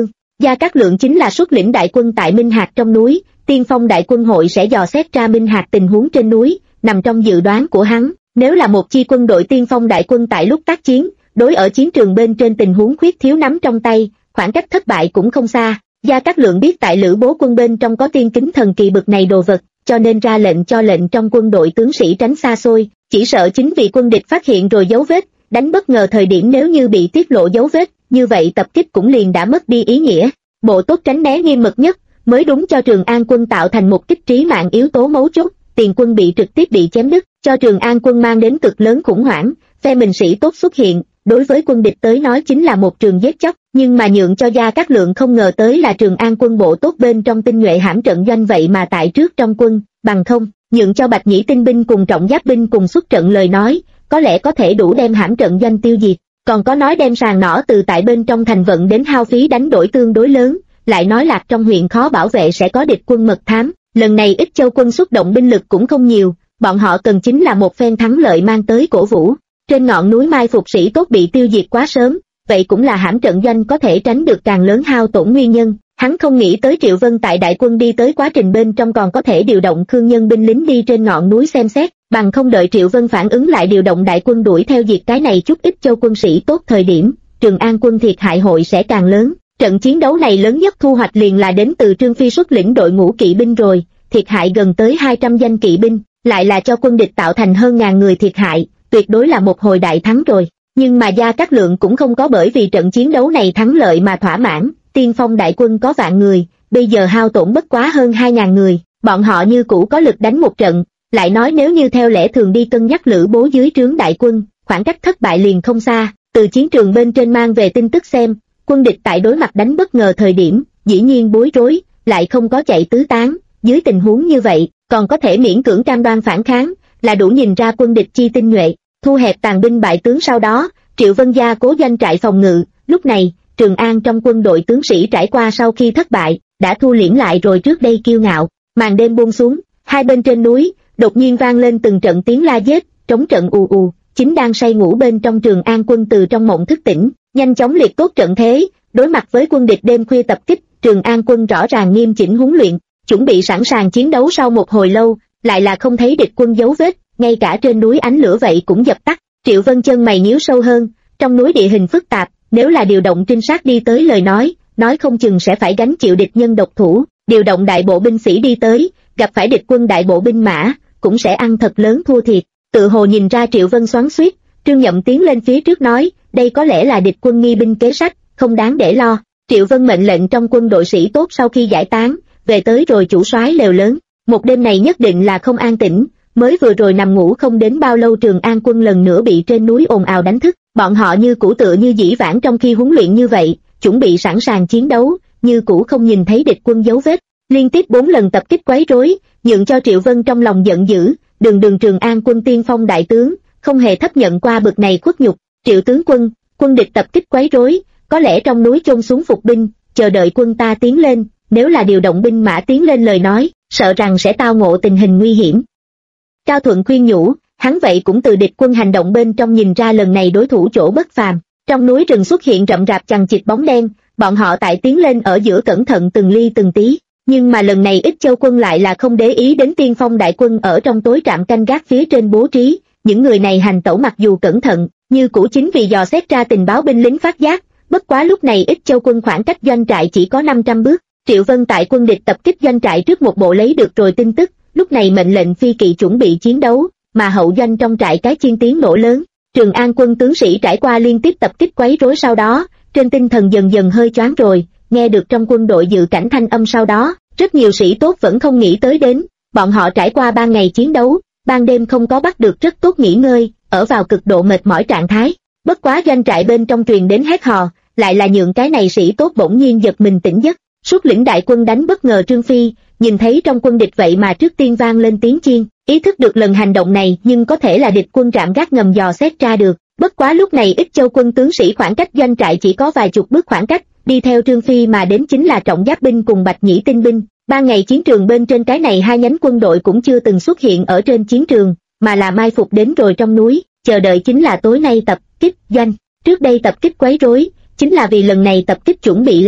Gia Cát Lượng chính là xuất lĩnh đại quân tại Minh Hạc trong núi, Tiên Phong đại quân hội sẽ dò xét ra Minh Hạc tình huống trên núi, nằm trong dự đoán của hắn, nếu là một chi quân đội Tiên Phong đại quân tại lúc tác chiến, đối ở chiến trường bên trên tình huống khuyết thiếu nắm trong tay, khoảng cách thất bại cũng không xa. Gia Cát Lượng biết tại Lữ Bố quân bên trong có tiên kính thần kỳ bực này đồ vật, cho nên ra lệnh cho lệnh trong quân đội tướng sĩ tránh xa xôi, chỉ sợ chính vì quân địch phát hiện rồi dấu vết, đánh bất ngờ thời điểm nếu như bị tiết lộ dấu vết, như vậy tập kích cũng liền đã mất đi ý nghĩa. Bộ tốt tránh né nghiêm mật nhất, mới đúng cho Trường An quân tạo thành một kích trí mạng yếu tố mấu chốt, tiền quân bị trực tiếp bị chém đứt, cho Trường An quân mang đến cực lớn khủng hoảng, phe mình sĩ tốt xuất hiện, đối với quân địch tới nói chính là một trường giết chóc, nhưng mà nhượng cho Gia Cát Lượng không ngờ tới là Trường An quân bộ tốt bên trong tinh nhuệ hãm trận doanh vậy mà tại trước trong quân, bằng không, nhượng cho Bạch Nhĩ tinh binh cùng trọng giáp binh cùng xuất trận lời nói, có lẽ có thể đủ đem hãm trận doanh tiêu diệt, còn có nói đem sàng nỏ từ tại bên trong thành vận đến hao phí đánh đổi tương đối lớn, lại nói Lạc trong huyện khó bảo vệ sẽ có địch quân mật thám, lần này Ích Châu quân xuất động binh lực cũng không nhiều, bọn họ cần chính là một phen thắng lợi mang tới cổ vũ. Trên ngọn núi mai phục sĩ tốt bị tiêu diệt quá sớm, vậy cũng là hãm trận doanh có thể tránh được càng lớn hao tổn nguyên nhân. Hắn không nghĩ tới Triệu Vân tại đại quân đi tới quá trình bên trong còn có thể điều động Khương Nhân binh lính đi trên ngọn núi xem xét, bằng không đợi Triệu Vân phản ứng lại điều động đại quân đuổi theo diệt cái này chút Ích Châu quân sĩ tốt thời điểm, Trường An quân thiệt hại hội sẽ càng lớn. Trận chiến đấu này lớn nhất thu hoạch liền là đến từ Trương Phi xuất lĩnh đội ngũ kỵ binh rồi, thiệt hại gần tới 200 danh kỵ binh, lại là cho quân địch tạo thành hơn ngàn người thiệt hại, tuyệt đối là một hồi đại thắng rồi. Nhưng mà Gia Cát Lượng cũng không có bởi vì trận chiến đấu này thắng lợi mà thỏa mãn, Tiên Phong đại quân có vạn người, bây giờ hao tổn bất quá hơn 2.000 người, bọn họ như cũ có lực đánh một trận, lại nói nếu như theo lẽ thường đi cân nhắc Lữ Bố dưới trướng đại quân, khoảng cách thất bại liền không xa, từ chiến trường bên trên mang về tin tức xem, quân địch tại đối mặt đánh bất ngờ thời điểm, dĩ nhiên bối rối, lại không có chạy tứ tán, dưới tình huống như vậy, còn có thể miễn cưỡng cam đoan phản kháng, là đủ nhìn ra quân địch chi tinh nhuệ. Thu hẹp tàn binh bại tướng sau đó, Triệu Vân gia cố doanh trại phòng ngự, lúc này, Trường An trong quân đội tướng sĩ trải qua sau khi thất bại, đã thu liễm lại rồi trước đây kiêu ngạo, màn đêm buông xuống, hai bên trên núi, đột nhiên vang lên từng trận tiếng la giết, trống trận ù ù, chính đang say ngủ bên trong Trường An quân từ trong mộng thức tỉnh, nhanh chóng liệt tốt trận thế, đối mặt với quân địch đêm khuya tập kích, Trường An quân rõ ràng nghiêm chỉnh huấn luyện, chuẩn bị sẵn sàng chiến đấu sau một hồi lâu, lại là không thấy địch quân dấu vết, ngay cả trên núi ánh lửa vậy cũng dập tắt. Triệu Vân chân mày nhíu sâu hơn, trong núi địa hình phức tạp, nếu là điều động trinh sát đi tới lời nói không chừng sẽ phải gánh chịu địch nhân độc thủ, điều động đại bộ binh sĩ đi tới, gặp phải địch quân đại bộ binh mã, cũng sẽ ăn thật lớn thua thiệt. Tự hồ nhìn ra Triệu Vân xoắn xuýt, Trương Nhậm tiến lên phía trước nói, đây có lẽ là địch quân nghi binh kế sách, không đáng để lo. Triệu Vân mệnh lệnh trong quân đội sĩ tốt sau khi giải tán, về tới rồi chủ soái lều lớn, một đêm này nhất định là không an tĩnh. Mới vừa rồi nằm ngủ không đến bao lâu Trường An quân lần nữa bị trên núi ồn ào đánh thức, bọn họ như cũ tựa như dĩ vãng trong khi huấn luyện như vậy, chuẩn bị sẵn sàng chiến đấu, như cũ không nhìn thấy địch quân dấu vết, liên tiếp 4 lần tập kích quấy rối, nhượng cho Triệu Vân trong lòng giận dữ, đường Trường An quân Tiên Phong đại tướng, không hề thấp nhận qua bực này khuất nhục. Triệu tướng quân, quân địch tập kích quấy rối, có lẽ trong núi chôn xuống phục binh, chờ đợi quân ta tiến lên, nếu là điều động binh mã tiến lên lời nói, sợ rằng sẽ tao ngộ tình hình nguy hiểm. Cao Thuận khuyên nhủ, hắn vậy cũng từ địch quân hành động bên trong nhìn ra lần này đối thủ chỗ bất phàm. Trong núi rừng xuất hiện rậm rạp chằng chịt bóng đen, bọn họ tại tiến lên ở giữa cẩn thận từng ly từng tí, nhưng mà lần này Ích Châu quân lại là không để ý đến Tiên Phong đại quân ở trong tối trạm canh gác phía trên bố trí, những người này hành tẩu mặc dù cẩn thận, như cũ chính vì dò xét ra tình báo binh lính phát giác, bất quá lúc này Ích Châu quân khoảng cách doanh trại chỉ có 500 bước, Triệu Vân tại quân địch tập kích doanh trại trước một bộ lấy được rồi tin tức. Lúc này mệnh lệnh phi kỵ chuẩn bị chiến đấu, mà hậu doanh trong trại cái chiên tiếng nổ lớn. Trường An quân tướng sĩ trải qua liên tiếp tập kích quấy rối sau đó, trên tinh thần dần dần hơi choáng rồi, nghe được trong quân đội dự cảnh thanh âm sau đó, rất nhiều sĩ tốt vẫn không nghĩ tới đến, bọn họ trải qua 3 ngày chiến đấu, ban đêm không có bắt được rất tốt nghỉ ngơi, ở vào cực độ mệt mỏi trạng thái. Bất quá doanh trại bên trong truyền đến hét hò, lại là nhượng cái này sĩ tốt bỗng nhiên giật mình tỉnh giấc. Xuất lĩnh đại quân đánh bất ngờ Trương Phi, nhìn thấy trong quân địch vậy mà trước tiên vang lên tiếng chiên, ý thức được lần hành động này nhưng có thể là địch quân trạm gác ngầm dò xét ra được. Bất quá lúc này Ích Châu quân tướng sĩ khoảng cách doanh trại chỉ có vài chục bước khoảng cách, đi theo Trương Phi mà đến chính là trọng giáp binh cùng Bạch Nhĩ tinh binh. 3 ngày chiến trường bên trên cái này hai nhánh quân đội cũng chưa từng xuất hiện ở trên chiến trường, mà là mai phục đến rồi trong núi, chờ đợi chính là tối nay tập kích doanh. Trước đây tập kích quấy rối, chính là vì lần này tập kích chuẩn bị làm.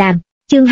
Chương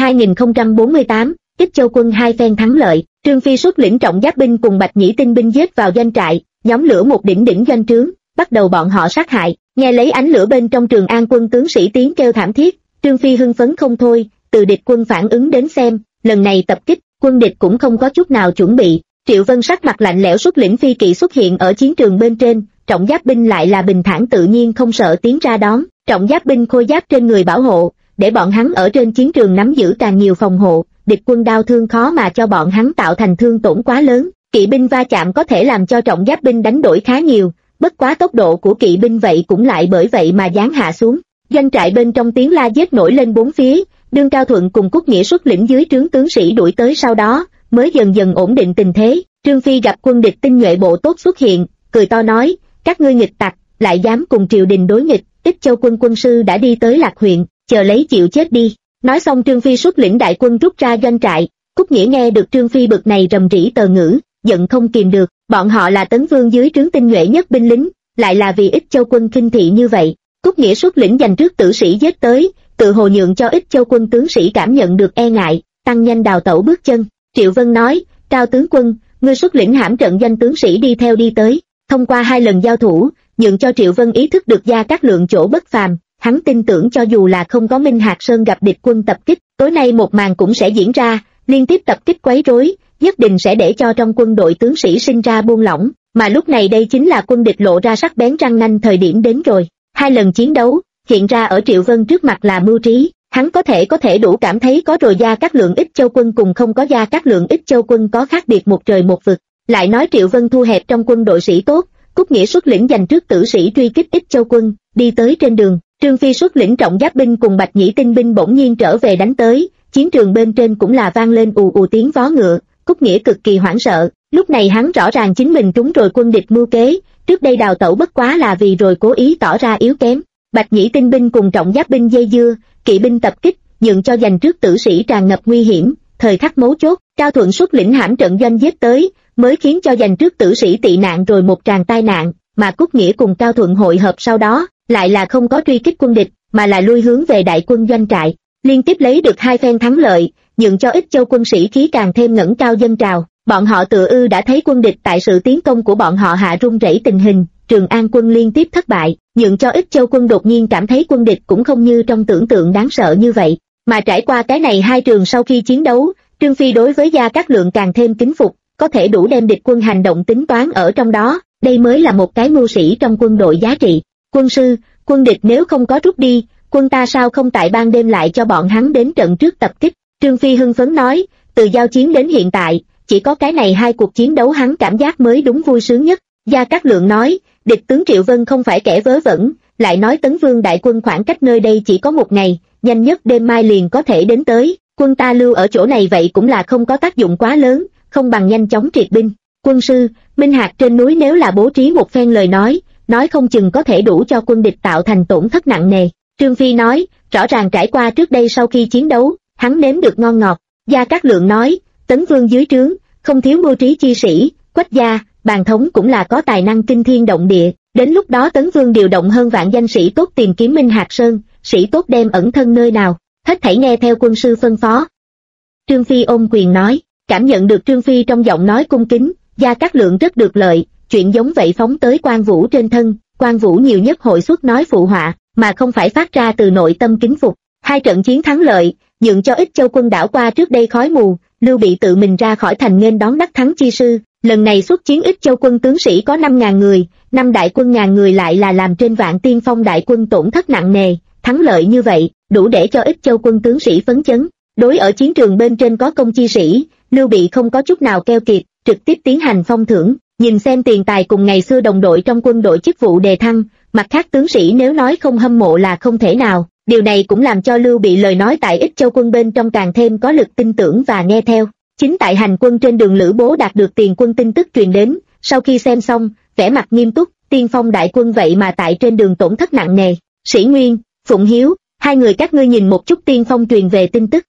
2048, Ích Châu quân hai phen thắng lợi. Trương Phi xuất lĩnh trọng giáp binh cùng Bạch Nhĩ tinh binh giết vào doanh trại, nhóm lửa một đỉnh đỉnh doanh trướng, bắt đầu bọn họ sát hại. Nghe lấy ánh lửa bên trong Trường An quân tướng sĩ tiếng kêu thảm thiết, Trương Phi hưng phấn không thôi. Từ địch quân phản ứng đến xem, lần này tập kích, quân địch cũng không có chút nào chuẩn bị. Triệu Vân sắc mặt lạnh lẽo xuất lĩnh phi kỵ xuất hiện ở chiến trường bên trên, trọng giáp binh lại là bình thản tự nhiên không sợ tiến ra đón. Trọng giáp binh khôi giáp trên người bảo hộ, để bọn hắn ở trên chiến trường nắm giữ càng nhiều phòng hộ. Địch quân đau thương khó mà cho bọn hắn tạo thành thương tổn quá lớn. Kỵ binh va chạm có thể làm cho trọng giáp binh đánh đổi khá nhiều, bất quá tốc độ của kỵ binh vậy cũng lại bởi vậy mà giáng hạ xuống. Doanh trại bên trong tiếng la giết nổi lên bốn phía, Đương Cao Thuận cùng Cúc Nghĩa xuất lĩnh dưới trướng tướng sĩ đuổi tới, sau đó mới dần dần ổn định tình thế. Trương Phi gặp quân địch tinh nhuệ bộ tốt xuất hiện, cười to nói, các ngươi nghịch tặc, lại dám cùng triều đình đối nghịch. Ích Châu quân quân sư đã đi tới Lạc huyện, chờ lấy chịu chết đi. Nói xong Trương Phi xuất lĩnh đại quân rút ra doanh trại. Cúc Nghĩa nghe được Trương Phi bực này rầm rĩ tờ ngữ, giận không kìm được. Bọn họ là Tấn Vương dưới trướng tinh nhuệ nhất binh lính, lại là vì Ích Châu quân khinh thị như vậy. Cúc Nghĩa xuất lĩnh giành trước tử sĩ giết tới, tự hồ nhượng cho Ích Châu quân tướng sĩ cảm nhận được e ngại, tăng nhanh đào tẩu bước chân. Triệu Vân nói, Cao tướng quân, ngươi xuất lĩnh hãm trận doanh tướng sĩ đi theo đi tới. Thông qua 2 lần giao thủ, nhượng cho Triệu Vân ý thức được Gia Cát Lượng chỗ bất phàm. Hắn tin tưởng cho dù là không có Minh Hạc Sơn gặp địch quân tập kích, tối nay một màn cũng sẽ diễn ra, liên tiếp tập kích quấy rối, nhất định sẽ để cho trong quân đội tướng sĩ sinh ra buông lỏng, mà lúc này đây chính là quân địch lộ ra sắc bén răng nanh thời điểm đến rồi. 2 lần chiến đấu, hiện ra ở Triệu Vân trước mặt là mưu trí, hắn có thể đủ cảm thấy có rồi Gia Cát Lượng Ích Châu quân cùng không có Gia Cát Lượng Ích Châu quân có khác biệt một trời một vực. Lại nói Triệu Vân thu hẹp trong quân đội sĩ tốt, Cúc Nghĩa xuất lĩnh giành trước tử sĩ truy kích Ích Châu quân, đi tới trên đường. Trương Phi xuất lĩnh trọng giáp binh cùng Bạch Nhĩ tinh binh bỗng nhiên trở về đánh tới, chiến trường bên trên cũng là vang lên ù ù tiếng vó ngựa. Cúc Nghĩa cực kỳ hoảng sợ, lúc này hắn rõ ràng chính mình trúng rồi quân địch mưu kế, trước đây đào tẩu bất quá là vì rồi cố ý tỏ ra yếu kém. Bạch Nhĩ tinh binh cùng trọng giáp binh dây dưa, kỵ binh tập kích, nhượng cho giành trước tử sĩ tràn ngập nguy hiểm. Thời khắc mấu chốt, Cao Thuận xuất lĩnh hãm trận doanh giết tới, mới khiến cho giành trước tử sĩ tị nạn rồi một tràng tai nạn, mà Cúc Nghĩa cùng Cao Thuận hội hợp sau đó, lại là không có truy kích quân địch, mà là lui hướng về đại quân doanh trại, liên tiếp lấy được 2 phen thắng lợi, nhượng cho Ích Châu quân sĩ khí càng thêm ngẩng cao dân trào. Bọn họ tựa đã thấy quân địch tại sự tiến công của bọn họ hạ run rẩy tình hình, Trường An quân liên tiếp thất bại, nhượng cho Ích Châu quân đột nhiên cảm thấy quân địch cũng không như trong tưởng tượng đáng sợ như vậy. Mà trải qua cái này 2 trường sau khi chiến đấu, Trương Phi đối với Gia Cát Lượng càng thêm kính phục, có thể đủ đem địch quân hành động tính toán ở trong đó, đây mới là một cái mưu sĩ trong quân đội giá trị. Quân sư, quân địch nếu không có rút đi, quân ta sao không tại ban đêm lại cho bọn hắn đến trận trước tập kích. Trương Phi hưng phấn nói, từ giao chiến đến hiện tại, chỉ có cái này 2 cuộc chiến đấu hắn cảm giác mới đúng vui sướng nhất. Gia Cát Lượng nói, địch tướng Triệu Vân không phải kẻ vớ vẩn, lại nói Tấn Vương đại quân khoảng cách nơi đây chỉ có 1 ngày, nhanh nhất đêm mai liền có thể đến tới, quân ta lưu ở chỗ này vậy cũng là không có tác dụng quá lớn, không bằng nhanh chóng triệt binh. Quân sư, Minh Hạc trên núi nếu là bố trí một phen lời nói không chừng có thể đủ cho quân địch tạo thành tổn thất nặng nề. Trương Phi nói, rõ ràng trải qua trước đây sau khi chiến đấu, hắn nếm được ngon ngọt. Gia Cát Lượng nói, Tấn Vương dưới trướng, không thiếu mưu trí chi sĩ, Quách gia, Bàn thống cũng là có tài năng kinh thiên động địa, đến lúc đó Tấn Vương điều động hơn vạn danh sĩ tốt tìm kiếm Minh Hạc Sơn, sĩ tốt đem ẩn thân nơi nào, hết thảy nghe theo quân sư phân phó. Trương Phi ôm quyền nói, cảm nhận được Trương Phi trong giọng nói cung kính, Gia Cát Lượng rất được lợi, chuyện giống vậy phóng tới Quan Vũ trên thân, Quan Vũ nhiều nhất hội xuất nói phụ họa, mà không phải phát ra từ nội tâm kính phục. 2 trận chiến thắng lợi, nhượng cho Ích Châu quân đảo qua trước đây khói mù, Lưu Bị tự mình ra khỏi thành nghênh đón đắc thắng chi sư. Lần này xuất chiến Ích Châu quân tướng sĩ có 5.000 người, 5 đại quân ngàn người lại là làm trên Vạn Tiên Phong đại quân tổn thất nặng nề, thắng lợi như vậy, đủ để cho Ích Châu quân tướng sĩ phấn chấn. Đối ở chiến trường bên trên có công chi sĩ, Lưu Bị không có chút nào keo kiệt, trực tiếp tiến hành phong thưởng, nhìn xem tiền tài cùng ngày xưa đồng đội trong quân đội chức vụ đề thăng, mặt khác tướng sĩ nếu nói không hâm mộ là không thể nào. Điều này cũng làm cho Lưu Bị lời nói tại Ích Châu quân bên trong càng thêm có lực tin tưởng và nghe theo. Chính tại hành quân trên đường Lữ Bố đạt được tiền quân tin tức truyền đến, sau khi xem xong, vẻ mặt nghiêm túc, Tiên Phong đại quân vậy mà tại trên đường tổn thất nặng nề. Sĩ Nguyên, Phụng Hiếu, 2 người các ngươi nhìn một chút Tiên Phong truyền về tin tức.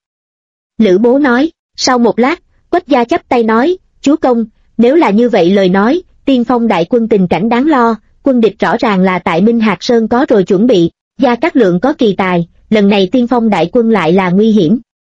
Lữ Bố nói, sau một lát, Quách gia chắp tay nói, chúa công, nếu là như vậy lời nói, Tiên Phong đại quân tình cảnh đáng lo, quân địch rõ ràng là tại Minh Hạc Sơn có rồi chuẩn bị, Gia Cát Lượng có kỳ tài, lần này Tiên Phong đại quân lại là nguy hiểm.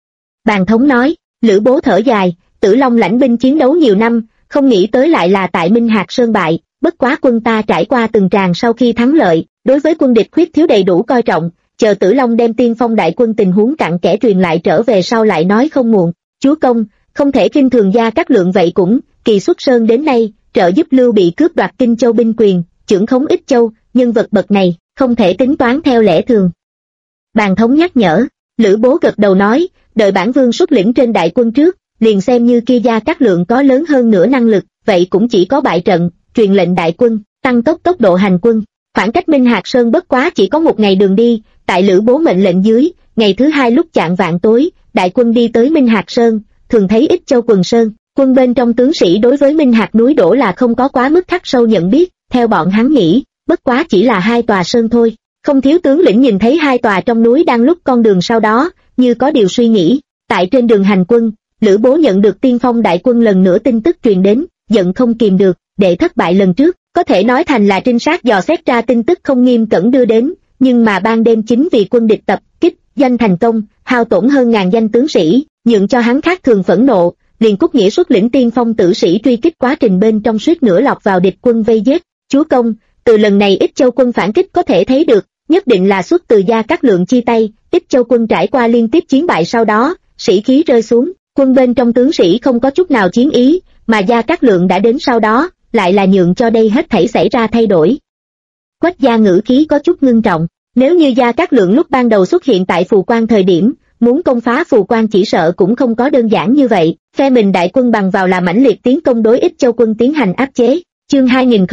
Bàn thống nói. Lữ Bố thở dài, Tử Long lãnh binh chiến đấu nhiều năm, không nghĩ tới lại là tại Minh Hạc Sơn bại, bất quá quân ta trải qua từng tràng sau khi thắng lợi, đối với quân địch khuyết thiếu đầy đủ coi trọng, chờ Tử Long đem Tiên Phong đại quân tình huống cặn kẽ truyền lại trở về sau lại nói không muộn. Chúa công, không thể khinh thường Gia Cát Lượng vậy cũng, kỳ xuất sơn đến nay, trợ giúp Lưu Bị cướp đoạt Kinh Châu binh quyền, trưởng khống Ích Châu, nhân vật bậc này, không thể tính toán theo lẽ thường. Bàn thống nhắc nhở, Lữ Bố gật đầu nói, đợi bản vương xuất lĩnh trên đại quân trước, liền xem như kia Gia Cát Lượng có lớn hơn nửa năng lực, vậy cũng chỉ có bại trận, truyền lệnh đại quân, tăng tốc độ hành quân. Khoảng cách Minh Hạc Sơn bất quá chỉ có một ngày đường đi, tại Lữ Bố mệnh lệnh dưới, ngày thứ hai lúc chạng vạng tối, đại quân đi tới Minh Hạc Sơn, thường thấy Ích Châu quần sơn, quân bên trong tướng sĩ đối với Minh Hạc núi đổ là không có quá mức khắc sâu nhận biết, theo bọn hắn nghĩ, bất quá chỉ là hai tòa sơn thôi. Không thiếu tướng lĩnh nhìn thấy hai tòa trong núi đang lúc con đường sau đó, như có điều suy nghĩ. Tại trên đường hành quân, Lữ Bố nhận được Tiên Phong đại quân lần nữa tin tức truyền đến, giận không kìm được, để thất bại lần trước, có thể nói thành là trinh sát dò xét ra tin tức không nghiêm cẩn đưa đến, nhưng mà ban đêm chính vì quân địch tập kích, doanh thành công, hao tổn hơn ngàn danh tướng sĩ, nhượng cho hắn khác thường phẫn nộ, liền Cúc Nghĩa xuất lĩnh Tiên Phong tử sĩ truy kích quá trình bên trong suýt nữa lọt vào địch quân vây giết. Chúa công, từ lần này Ích Châu quân phản kích có thể thấy được, nhất định là xuất từ Gia Cát Lượng chi tay. Ích Châu quân trải qua liên tiếp chiến bại sau đó, sĩ khí rơi xuống, quân bên trong tướng sĩ không có chút nào chiến ý, mà Gia Cát Lượng đã đến sau đó, lại là nhượng cho đây hết thảy xảy ra thay đổi. Quách gia ngữ khí có chút ngưng trọng, nếu như Gia Cát Lượng lúc ban đầu xuất hiện tại Phù Quan thời điểm, muốn công phá Phù Quan chỉ sợ cũng không có đơn giản như vậy, phe mình đại quân bằng vào là mãnh liệt tiến công đối Ích Châu quân tiến hành áp chế. Chương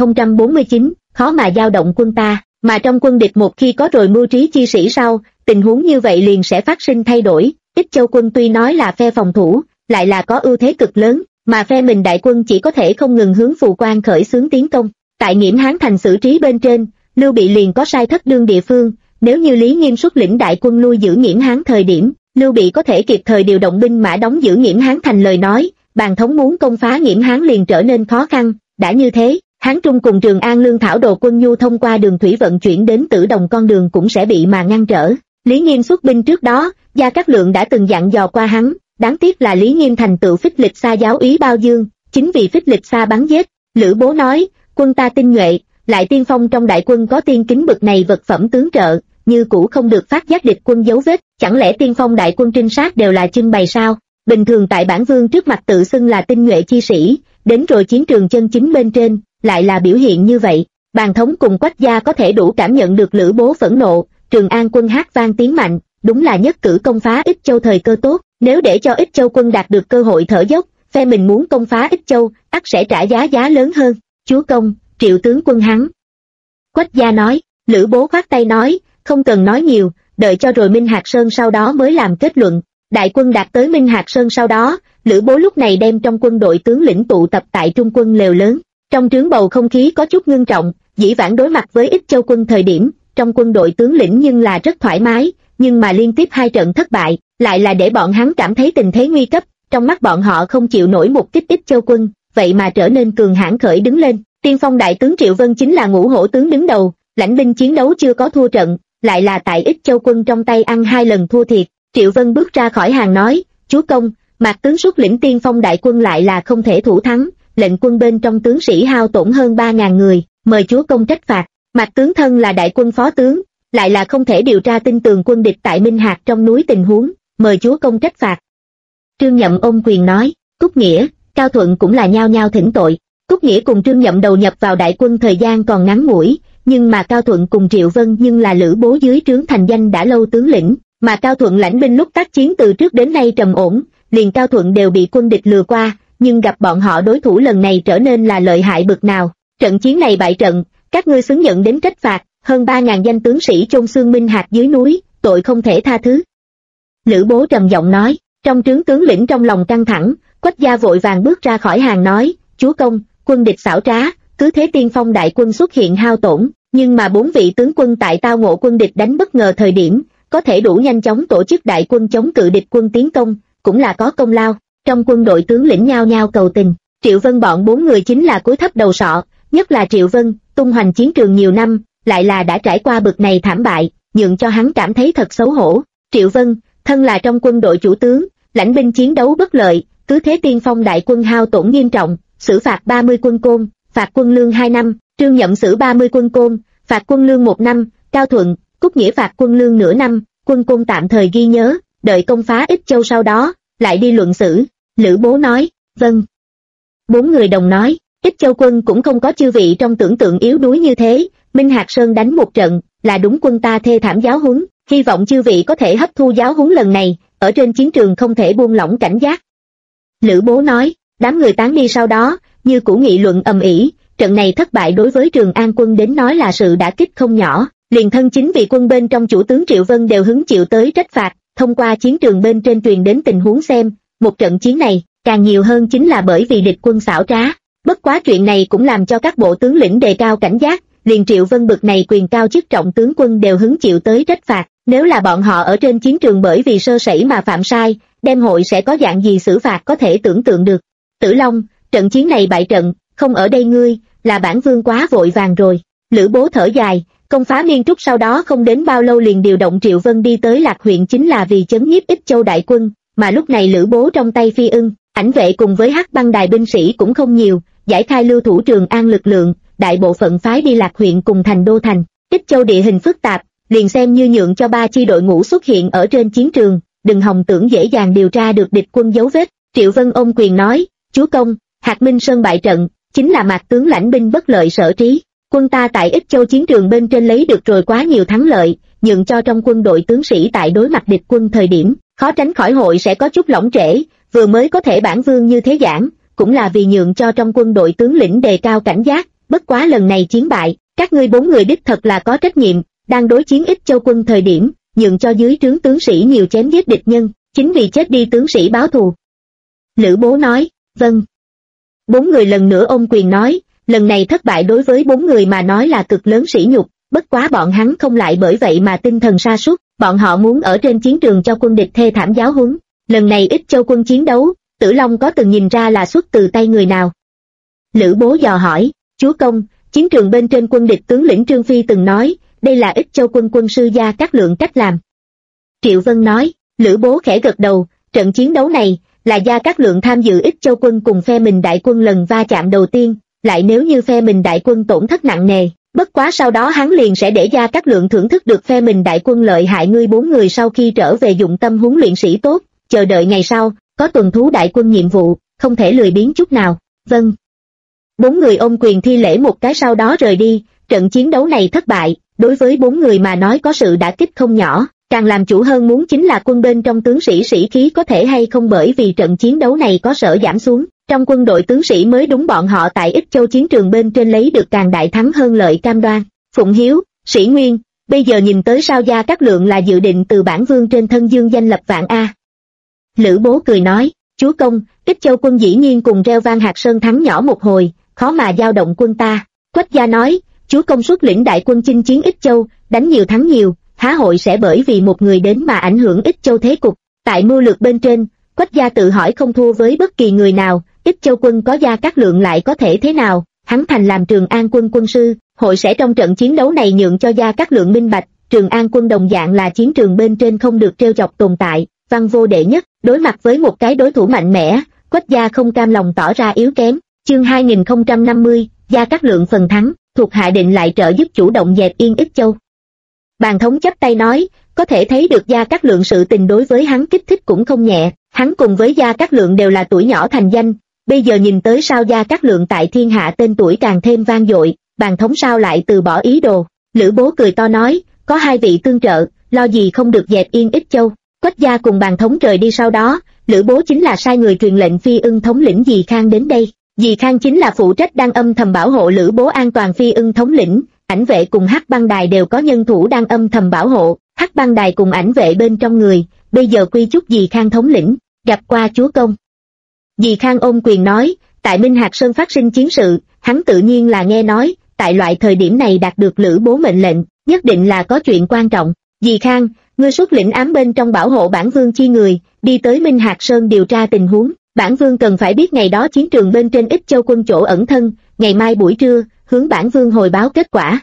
2049, khó mà dao động quân ta, mà trong quân địch một khi có rồi mưu trí chi sĩ sau, tình huống như vậy liền sẽ phát sinh thay đổi. Ích Châu quân tuy nói là phe phòng thủ, lại là có ưu thế cực lớn, mà phe mình đại quân chỉ có thể không ngừng hướng Phù Quan khởi xướng tiến công. Tại Nghiễm Hán thành xử trí bên trên, Lưu Bị liền có sai thất đương địa phương, nếu như Lý Nghiêm xuất lĩnh đại quân lui giữ Nghiễm Hán thời điểm, Lưu Bị có thể kịp thời điều động binh mã đóng giữ Nghiễm Hán thành lời nói, Bàn thống muốn công phá Nghiễm Hán liền trở nên khó khăn. Đã như thế, Hán Trung cùng Trường An lương thảo đồ quân nhu thông qua đường thủy vận chuyển đến Tử Đồng con đường cũng sẽ bị mà ngăn trở. Lý Nghiêm xuất binh trước đó, Gia Cát Lượng đã từng dặn dò qua hắn, đáng tiếc là Lý Nghiêm thành tựu Phích Lịch Sa giáo úy Bao Dương, chính vì Phích Lịch Sa bắn giết. Lữ Bố nói, quân ta tinh nhuệ, lại tiên phong trong đại quân có tiên kính bực này vật phẩm tướng trợ, như cũ không được phát giác địch quân dấu vết, chẳng lẽ tiên phong đại quân trinh sát đều là trưng bày sao? Bình thường tại bản vương trước mặt tự xưng là tinh nhuệ chi sĩ, đến rồi chiến trường chân chính bên trên, lại là biểu hiện như vậy. Bàn thống cùng Quách gia có thể đủ cảm nhận được Lữ Bố phẫn nộ, Trường An quân hát vang tiếng mạnh, đúng là nhất cử công phá Ích Châu thời cơ tốt, nếu để cho Ích Châu quân đạt được cơ hội thở dốc, phe mình muốn công phá Ích Châu, ắt sẽ trả giá lớn hơn. Chúa công, Triệu tướng quân hắn. Quách gia nói, Lữ Bố khoát tay nói, không cần nói nhiều, đợi cho rồi Minh Hạc Sơn sau đó mới làm kết luận. Đại quân đạt tới Minh Hạc Sơn sau đó, Lữ Bố lúc này đem trong quân đội tướng lĩnh tụ tập tại trung quân lều lớn. Trong trướng bầu không khí có chút ngưng trọng, dĩ vãng đối mặt với Ích Châu quân thời điểm, trong quân đội tướng lĩnh nhưng là rất thoải mái, nhưng mà liên tiếp hai trận thất bại, lại là để bọn hắn cảm thấy tình thế nguy cấp, trong mắt bọn họ không chịu nổi một kích Ích Châu quân, vậy mà trở nên cường hãn khởi đứng lên. Tiên phong đại tướng Triệu Vân chính là ngũ hổ tướng đứng đầu, lãnh binh chiến đấu chưa có thua trận, lại là tại Ích Châu quân trong tay ăn hai lần thua thiệt. Triệu Vân bước ra khỏi hàng nói, chúa công, Mạc tướng xuất lĩnh tiên phong đại quân lại là không thể thủ thắng, lệnh quân bên trong tướng sĩ hao tổn hơn 3.000 người, mời chúa công trách phạt. Mạc tướng thân là đại quân phó tướng, lại là không thể điều tra tin tường quân địch tại Minh Hạc trong núi tình huống, mời chúa công trách phạt. Trương Nhậm ôm quyền nói, Cúc Nghĩa, Cao Thuận cũng là nhao nhao thỉnh tội. Cúc Nghĩa cùng Trương Nhậm đầu nhập vào đại quân thời gian còn ngắn ngủi, nhưng mà Cao Thuận cùng Triệu Vân nhưng là Lữ Bố dưới trướng thành danh đã lâu tướng lĩnh, mà Cao Thuận lãnh binh lúc tác chiến từ trước đến nay trầm ổn, liền Cao Thuận đều bị quân địch lừa qua, nhưng gặp bọn họ đối thủ lần này trở nên là lợi hại bực nào. Trận chiến này bại trận, các ngươi xứng nhận đến trách phạt, hơn 3.000 danh tướng sĩ chôn xương Minh Hạc dưới núi, tội không thể tha thứ. Lữ Bố trầm giọng nói, trong trướng tướng lĩnh trong lòng căng thẳng, Quách gia vội vàng bước ra khỏi hàng nói, chúa công, quân địch xảo trá, cứ thế tiên phong đại quân xuất hiện hao tổn, nhưng mà 4 vị tướng quân tại tao ngộ quân địch đánh bất ngờ thời điểm, có thể đủ nhanh chóng tổ chức đại quân chống cự địch quân tiến công, cũng là có công lao. Trong quân đội tướng lĩnh nhao nhao cầu tình, Triệu Vân bọn 4 người chính là cúi thấp đầu sọ, nhất là Triệu Vân, tung hoành chiến trường nhiều năm, lại là đã trải qua bực này thảm bại, nhượng cho hắn cảm thấy thật xấu hổ. Triệu Vân, thân là trong quân đội chủ tướng, lãnh binh chiến đấu bất lợi, cứ thế tiên phong đại quân hao tổn nghiêm trọng, xử phạt 30 quân côn, phạt quân lương 2 năm, Trương Nhậm xử 30 quân côn, phạt quân lương 1 năm, Cao Thuận, Cúc Nghĩa phạt quân lương nửa năm, quân côn tạm thời ghi nhớ, đợi công phá Ích Châu sau đó, lại đi luận xử. Lữ Bố nói, vâng. 4 người đồng nói, Ích Châu quân cũng không có chư vị trong tưởng tượng yếu đuối như thế, Minh Hạc Sơn đánh một trận, là đúng quân ta thê thảm giáo huấn, hy vọng chư vị có thể hấp thu giáo huấn lần này, ở trên chiến trường không thể buông lỏng cảnh giác. Lữ Bố nói, đám người tán đi sau đó, như cũ nghị luận ầm ĩ, trận này thất bại đối với Trường An quân đến nói là sự đả kích không nhỏ, liền thân chính vị quân bên trong chủ tướng Triệu Vân đều hứng chịu tới trách phạt, thông qua chiến trường bên trên truyền đến tình huống xem, một trận chiến này, càng nhiều hơn chính là bởi vì địch quân xảo trá, bất quá chuyện này cũng làm cho các bộ tướng lĩnh đề cao cảnh giác, liền Triệu Vân bực này quyền cao chức trọng tướng quân đều hứng chịu tới trách phạt, nếu là bọn họ ở trên chiến trường bởi vì sơ sẩy mà phạm sai, đem hội sẽ có dạng gì xử phạt có thể tưởng tượng được. Tử Long, trận chiến này bại trận, không ở đây ngươi, là bản vương quá vội vàng rồi. Lữ Bố thở dài, công phá Miên Trúc sau đó không đến bao lâu liền điều động Triệu Vân đi tới Lạc huyện chính là vì chấn nhiếp Ích Châu đại quân, mà lúc này Lữ Bố trong tay Phi Ưng, Ảnh vệ cùng với Hắc Băng Đài binh sĩ cũng không nhiều, giải khai lưu thủ Trường An lực lượng, đại bộ phận phái đi Lạc huyện cùng thành đô thành. Ích Châu địa hình phức tạp, liền xem như nhượng cho 3 chi đội ngũ xuất hiện ở trên chiến trường, đừng hòng tưởng dễ dàng điều tra được địch quân dấu vết. Triệu Vân ôm quyền nói, chúa công, Hạc Minh Sơn bại trận, chính là Mạc tướng lãnh binh bất lợi sở trí. Quân ta tại Ích Châu chiến trường bên trên lấy được rồi quá nhiều thắng lợi, nhượng cho trong quân đội tướng sĩ tại đối mặt địch quân thời điểm, khó tránh khỏi hội sẽ có chút lỏng trễ, vừa mới có thể bản vương như thế giảng, cũng là vì nhượng cho trong quân đội tướng lĩnh đề cao cảnh giác, bất quá lần này chiến bại, các ngươi 4 người đích thật là có trách nhiệm, đang đối chiến Ích Châu quân thời điểm, nhượng cho dưới trướng tướng sĩ nhiều chém giết địch nhân, chính vì chết đi tướng sĩ báo thù. Lữ Bố nói, vâng. 4 người lần nữa ôm quyền nói, lần này thất bại đối với 4 người mà nói là cực lớn sỉ nhục, bất quá bọn hắn không lại bởi vậy mà tinh thần sa sút, bọn họ muốn ở trên chiến trường cho quân địch thê thảm giáo huấn. Lần này Ích Châu quân chiến đấu, Tử Long có từng nhìn ra là xuất từ tay người nào? Lữ Bố dò hỏi, chúa công, chiến trường bên trên quân địch tướng lĩnh Trương Phi từng nói, đây là Ích Châu quân quân sư Gia Cát Lượng cách làm. Triệu Vân nói, Lữ Bố khẽ gật đầu, trận chiến đấu này, là Gia Cát Lượng tham dự Ích Châu quân cùng phe mình đại quân lần va chạm đầu tiên, lại nếu như phe mình đại quân tổn thất nặng nề, bất quá sau đó hắn liền sẽ để Gia Cát Lượng thưởng thức được phe mình đại quân lợi hại. Ngươi 4 người sau khi trở về dụng tâm huấn luyện sĩ tốt, chờ đợi ngày sau, có tuần thú đại quân nhiệm vụ, không thể lười biếng chút nào. Vâng. 4 người ôm quyền thi lễ một cái sau đó rời đi, trận chiến đấu này thất bại, đối với 4 người mà nói có sự đả kích không nhỏ, càng làm chủ hơn muốn chính là quân bên trong tướng sĩ sĩ khí có thể hay không bởi vì trận chiến đấu này có sở giảm xuống, trong quân đội tướng sĩ mới đúng bọn họ tại Ích Châu chiến trường bên trên lấy được càng đại thắng hơn lợi cam đoan. Phụng Hiếu, Sĩ Nguyên, bây giờ nhìn tới sao Gia Cát Lượng là dự định từ bản vương trên thân dương danh lập vạn a. Lữ Bố cười nói, chúa công, Ích Châu quân dĩ nhiên cùng reo vang Hạc Sơn thắng nhỏ một hồi, khó mà dao động quân ta. Quách Gia nói, chúa công xuất lĩnh đại quân chinh chiến Ích Châu, đánh nhiều thắng nhiều, há hội sẽ bởi vì một người đến mà ảnh hưởng Ích Châu thế cục. Tại mưu lược bên trên, Quách Gia tự hỏi không thua với bất kỳ người nào, Ích Châu quân có Gia Cát Lượng lại có thể thế nào, hắn thành làm Trường An quân quân sư, hội sẽ trong trận chiến đấu này nhượng cho Gia Cát Lượng minh bạch, Trường An quân đồng dạng là chiến trường bên trên không được trêu chọc tồn tại, văn vô đệ nhất, đối mặt với một cái đối thủ mạnh mẽ, Quách Gia không cam lòng tỏ ra yếu kém. Chương 2050, Gia Cát Lượng phần thắng, thuộc hạ định lại trợ giúp chủ động dẹp yên Ích Châu. Bàn thống chắp tay nói, có thể thấy được Gia Cát Lượng sự tình đối với hắn kích thích cũng không nhẹ, hắn cùng với Gia Cát Lượng đều là tuổi nhỏ thành danh, bây giờ nhìn tới sao Gia Cát Lượng tại thiên hạ tên tuổi càng thêm vang dội, bàn thống sao lại từ bỏ ý đồ. Lữ Bố cười to nói, có 2 vị tương trợ, lo gì không được dẹp yên Ích Châu. Quách Gia cùng bàn thống rời đi sau đó, Lữ Bố chính là sai người truyền lệnh Phi Ưng thống lĩnh Dì Khang đến đây. Dì Khang chính là phụ trách đang âm thầm bảo hộ Lữ Bố an toàn. Phi Ưng thống lĩnh, Ảnh vệ cùng Hắc Băng Đài đều có nhân thủ đang âm thầm bảo hộ, Hắc Băng Đài cùng Ảnh vệ bên trong người, bây giờ quy chúc Dì Khang thống lĩnh, gặp qua chúa công. Dì Khang ôm quyền nói, tại Minh Hạc Sơn phát sinh chiến sự, hắn tự nhiên là nghe nói, tại loại thời điểm này đạt được Lữ Bố mệnh lệnh, nhất định là có chuyện quan trọng. Dì Khang, ngươi xuất lĩnh ám bên trong bảo hộ bản vương chi người, đi tới Minh Hạc Sơn điều tra tình huống, bản vương cần phải biết ngày đó chiến trường bên trên Ích Châu quân chỗ ẩn thân, ngày mai buổi trưa, hướng bản vương hồi báo kết quả.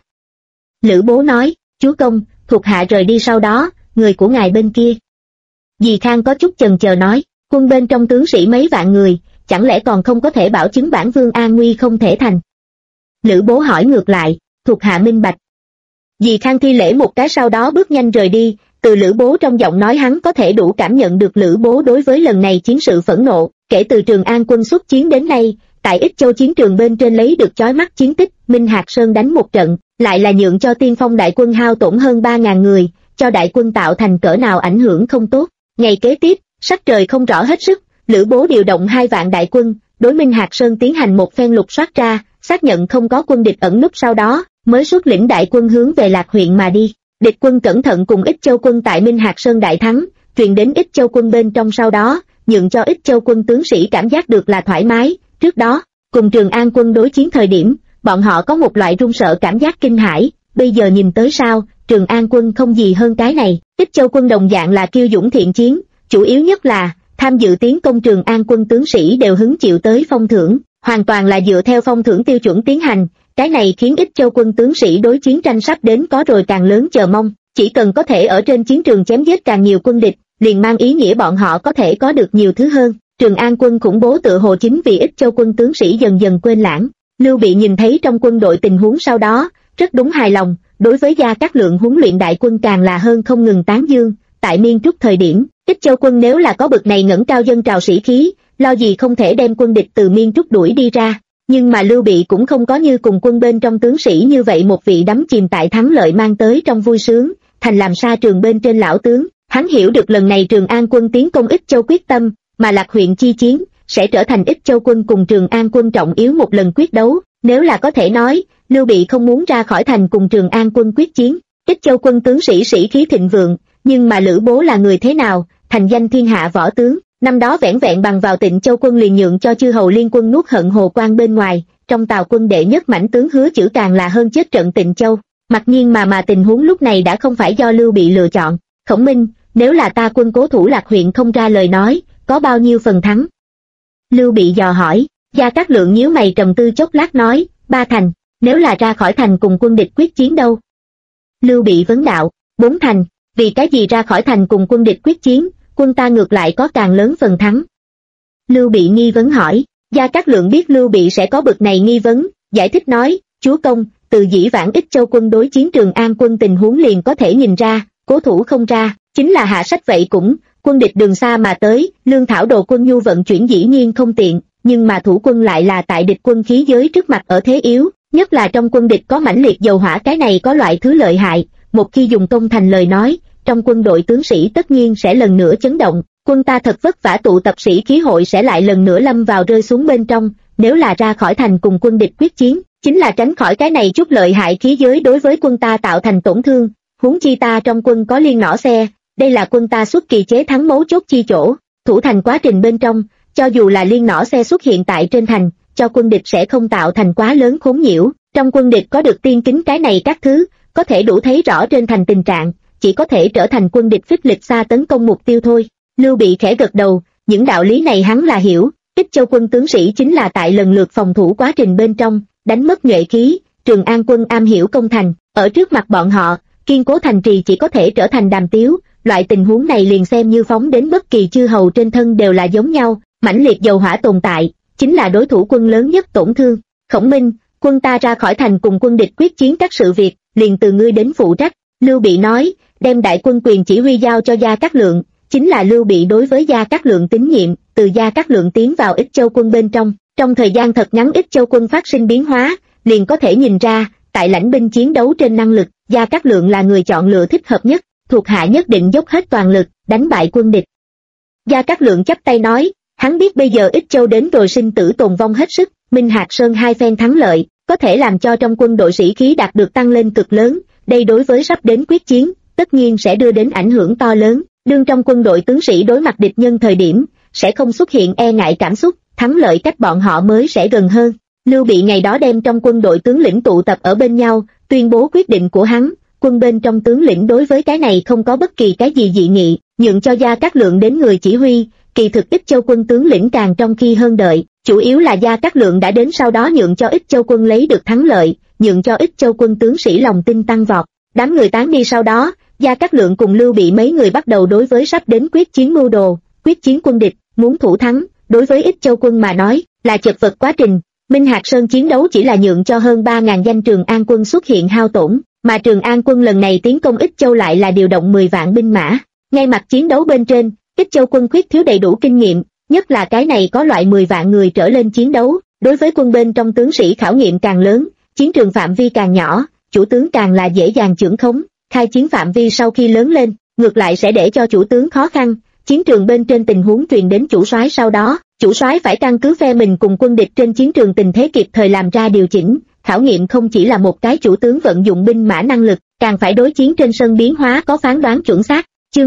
Lữ Bố nói, chúa công, thuộc hạ rời đi sau đó, người của ngài bên kia. Dì Khang có chút chần chờ nói, quân bên trong tướng sĩ mấy vạn người, chẳng lẽ còn không có thể bảo chứng bản vương an nguy không thể thành? Lữ Bố hỏi ngược lại, thuộc hạ minh bạch. Dì Khang thi lễ một cái sau đó bước nhanh rời đi, từ Lữ Bố trong giọng nói hắn có thể đủ cảm nhận được Lữ Bố đối với lần này chiến sự phẫn nộ. Kể từ Trường An quân xuất chiến đến nay, tại Ích Châu chiến trường bên trên lấy được chói mắt chiến tích, Minh Hạc Sơn đánh một trận, lại là nhượng cho tiên phong đại quân hao tổn hơn 3.000 người, cho đại quân tạo thành cỡ nào ảnh hưởng không tốt. Ngày kế tiếp, sắc trời không rõ hết sức, Lữ Bố điều động 2 vạn đại quân, đối Minh Hạc Sơn tiến hành một phen lục soát ra, xác nhận không có quân địch ẩn núp, sau đó mới xuất lĩnh đại quân hướng về Lạc huyện mà đi. Địch quân cẩn thận cùng Ích Châu quân tại Minh Hạc Sơn đại thắng, truyền đến Ích Châu quân bên trong, sau đó nhượng cho Ích Châu quân tướng sĩ cảm giác được là thoải mái. Trước đó, cùng Trường An quân đối chiến thời điểm, bọn họ có một loại run sợ cảm giác kinh hãi, bây giờ nhìn tới sao, Trường An quân không gì hơn cái này. Ích Châu quân đồng dạng là kiêu dũng thiện chiến, chủ yếu nhất là tham dự tiến công Trường An quân tướng sĩ đều hứng chịu tới phong thưởng, hoàn toàn là dựa theo phong thưởng tiêu chuẩn tiến hành. Cái này khiến Ích Châu quân tướng sĩ đối chiến tranh sắp đến có rồi càng lớn chờ mong, chỉ cần có thể ở trên chiến trường chém giết càng nhiều quân địch, liền mang ý nghĩa bọn họ có thể có được nhiều thứ hơn. Trường An quân khủng bố tựa hồ chính vì Ích Châu quân tướng sĩ dần dần quên lãng. Lưu Bị nhìn thấy trong quân đội tình huống sau đó, rất đúng hài lòng, đối với Gia Cát Lượng huấn luyện đại quân càng là hơn không ngừng tán dương. Tại Miên Trúc thời điểm, Ích Châu quân nếu là có bực này ngẩng cao dân trào sĩ khí, lo gì không thể đem quân địch từ Miên Trúc đuổi đi ra. Nhưng mà Lưu Bị cũng không có như cùng quân bên trong tướng sĩ như vậy một vị đắm chìm tại thắng lợi mang tới trong vui sướng, thành làm sa trường bên trên lão tướng. Hắn hiểu được lần này Trường An quân tiến công Ích Châu quyết tâm, mà Lạc huyện chi chiến sẽ trở thành Ích Châu quân cùng Trường An quân trọng yếu một lần quyết đấu. Nếu là có thể nói, Lưu Bị không muốn ra khỏi thành cùng Trường An quân quyết chiến. Ích Châu quân tướng sĩ sĩ khí thịnh vượng, nhưng mà Lữ Bố là người thế nào, thành danh thiên hạ võ tướng. Năm đó vẻn vẹn bằng vào Tịnh Châu quân liền nhượng cho chư hầu liên quân nuốt hận Hồ Quan bên ngoài, trong Tào quân đệ nhất mãnh tướng Hứa Chữ càng là hơn chết trận Tịnh Châu. Mặc nhiên mà tình huống lúc này đã không phải do Lưu Bị lựa chọn. Khổng Minh, nếu là ta quân cố thủ Lạc huyện không ra lời nói, có bao nhiêu phần thắng? Lưu Bị dò hỏi. Gia Cát Lượng nhíu mày trầm tư chốc lát nói, 3 thành. Nếu là ra khỏi thành cùng quân địch quyết chiến đâu? Lưu Bị vấn đạo. 4 thành. Vì cái gì ra khỏi thành cùng quân địch quyết chiến, quân ta ngược lại có càng lớn phần thắng? Lưu Bị nghi vấn hỏi. Gia Cát Lượng biết Lưu Bị sẽ có bực này nghi vấn, giải thích nói, chúa công, từ dĩ vãng Ích Châu quân đối chiến Trường An quân tình huống liền có thể nhìn ra, cố thủ không ra, chính là hạ sách vậy cũng, quân địch đường xa mà tới, lương thảo đồ quân nhu vận chuyển dĩ nhiên không tiện, nhưng mà thủ quân lại là tại địch quân khí giới trước mặt ở thế yếu, nhất là trong quân địch có mãnh liệt dầu hỏa, cái này có loại thứ lợi hại, một khi dùng công thành lời nói, trong quân đội tướng sĩ tất nhiên sẽ lần nữa chấn động, quân ta thật vất vả tụ tập sĩ khí hội sẽ lại lần nữa lâm vào rơi xuống bên trong. Nếu là ra khỏi thành cùng quân địch quyết chiến, chính là tránh khỏi cái này chút lợi hại khí giới đối với quân ta tạo thành tổn thương. Huống chi ta trong quân có liên nỏ xe, đây là quân ta xuất kỳ chế thắng mấu chốt chi chỗ. Thủ thành quá trình bên trong, cho dù là liên nỏ xe xuất hiện tại trên thành, cho quân địch sẽ không tạo thành quá lớn khốn nhiễu. Trong quân địch có được tiên kính cái này các thứ, có thể đủ thấy rõ trên thành tình trạng, chỉ có thể trở thành quân địch phích lịch xa tấn công mục tiêu thôi. Lưu Bị khẽ gật đầu, những đạo lý này hắn là hiểu. Ích Châu quân tướng sĩ chính là tại lần lượt phòng thủ quá trình bên trong, đánh mất nhuệ khí. Trường An quân am hiểu công thành, ở trước mặt bọn họ, kiên cố thành trì chỉ có thể trở thành đàm tiếu. Loại tình huống này liền xem như phóng đến bất kỳ chư hầu trên thân đều là giống nhau, mãnh liệt dầu hỏa tồn tại, chính là đối thủ quân lớn nhất tổn thương. Khổng Minh, quân ta ra khỏi thành cùng quân địch quyết chiến các sự việc, liền từ ngươi đến phụ trách. Lưu Bị nói, đem đại quân quyền chỉ huy giao cho Gia Cát Lượng, chính là Lưu Bị đối với Gia Cát Lượng tín nhiệm. Từ Gia Cát Lượng tiến vào Ích Châu quân bên trong thời gian thật ngắn Ích Châu quân phát sinh biến hóa, liền có thể nhìn ra, tại lãnh binh chiến đấu trên năng lực, Gia Cát Lượng là người chọn lựa thích hợp nhất, thuộc hạ nhất định dốc hết toàn lực, đánh bại quân địch. Gia Cát Lượng chắp tay nói, hắn biết bây giờ Ích Châu đến rồi sinh tử tồn vong hết sức, Minh Hạc Sơn 2 phen thắng lợi, có thể làm cho trong quân đội sĩ khí đạt được tăng lên cực lớn, đây đối với sắp đến quyết chiến, tất nhiên sẽ đưa đến ảnh hưởng to lớn. Đương trong quân đội tướng sĩ đối mặt địch nhân thời điểm, sẽ không xuất hiện e ngại cảm xúc, thắng lợi cách bọn họ mới sẽ gần hơn. Lưu Bị ngày đó đem trong quân đội tướng lĩnh tụ tập ở bên nhau, tuyên bố quyết định của hắn, quân bên trong tướng lĩnh đối với cái này không có bất kỳ cái gì dị nghị, nhượng cho Gia Cát Lượng đến người chỉ huy. Kỳ thực Ích Châu quân tướng lĩnh càng trong khi hơn đợi, chủ yếu là Gia Cát Lượng đã đến sau đó nhượng cho Ích Châu quân lấy được thắng lợi, nhượng cho Ích Châu quân tướng sĩ lòng tin tăng vọt. Đám người tán đi sau đó, Gia Cát Lượng cùng Lưu Bị mấy người bắt đầu đối với sắp đến quyết chiến mưu đồ, quyết chiến quân địch, muốn thủ thắng, đối với Ích Châu quân mà nói, là chật vật quá trình. Minh Hạc Sơn chiến đấu chỉ là nhượng cho hơn 3.000 danh Trường An quân xuất hiện hao tổn, mà Trường An quân lần này tiến công Ích Châu lại là điều động 10 vạn binh mã. Ngay mặt chiến đấu bên trên, Ích Châu quân khuyết thiếu đầy đủ kinh nghiệm, nhất là cái này có loại 10 vạn người trở lên chiến đấu, đối với quân bên trong tướng sĩ khảo nghiệm càng lớn, chiến trường phạm vi càng nhỏ, chủ tướng càng là dễ dàng chưởng khống, khai chiến phạm vi sau khi lớn lên, ngược lại sẽ để cho chủ tướng khó khăn, chiến trường bên trên tình huống truyền đến chủ soái sau đó, chủ soái phải căn cứ phe mình cùng quân địch trên chiến trường tình thế kịp thời làm ra điều chỉnh, khảo nghiệm không chỉ là một cái chủ tướng vận dụng binh mã năng lực, càng phải đối chiến trên sân biến hóa có phán đoán chuẩn xác. Chương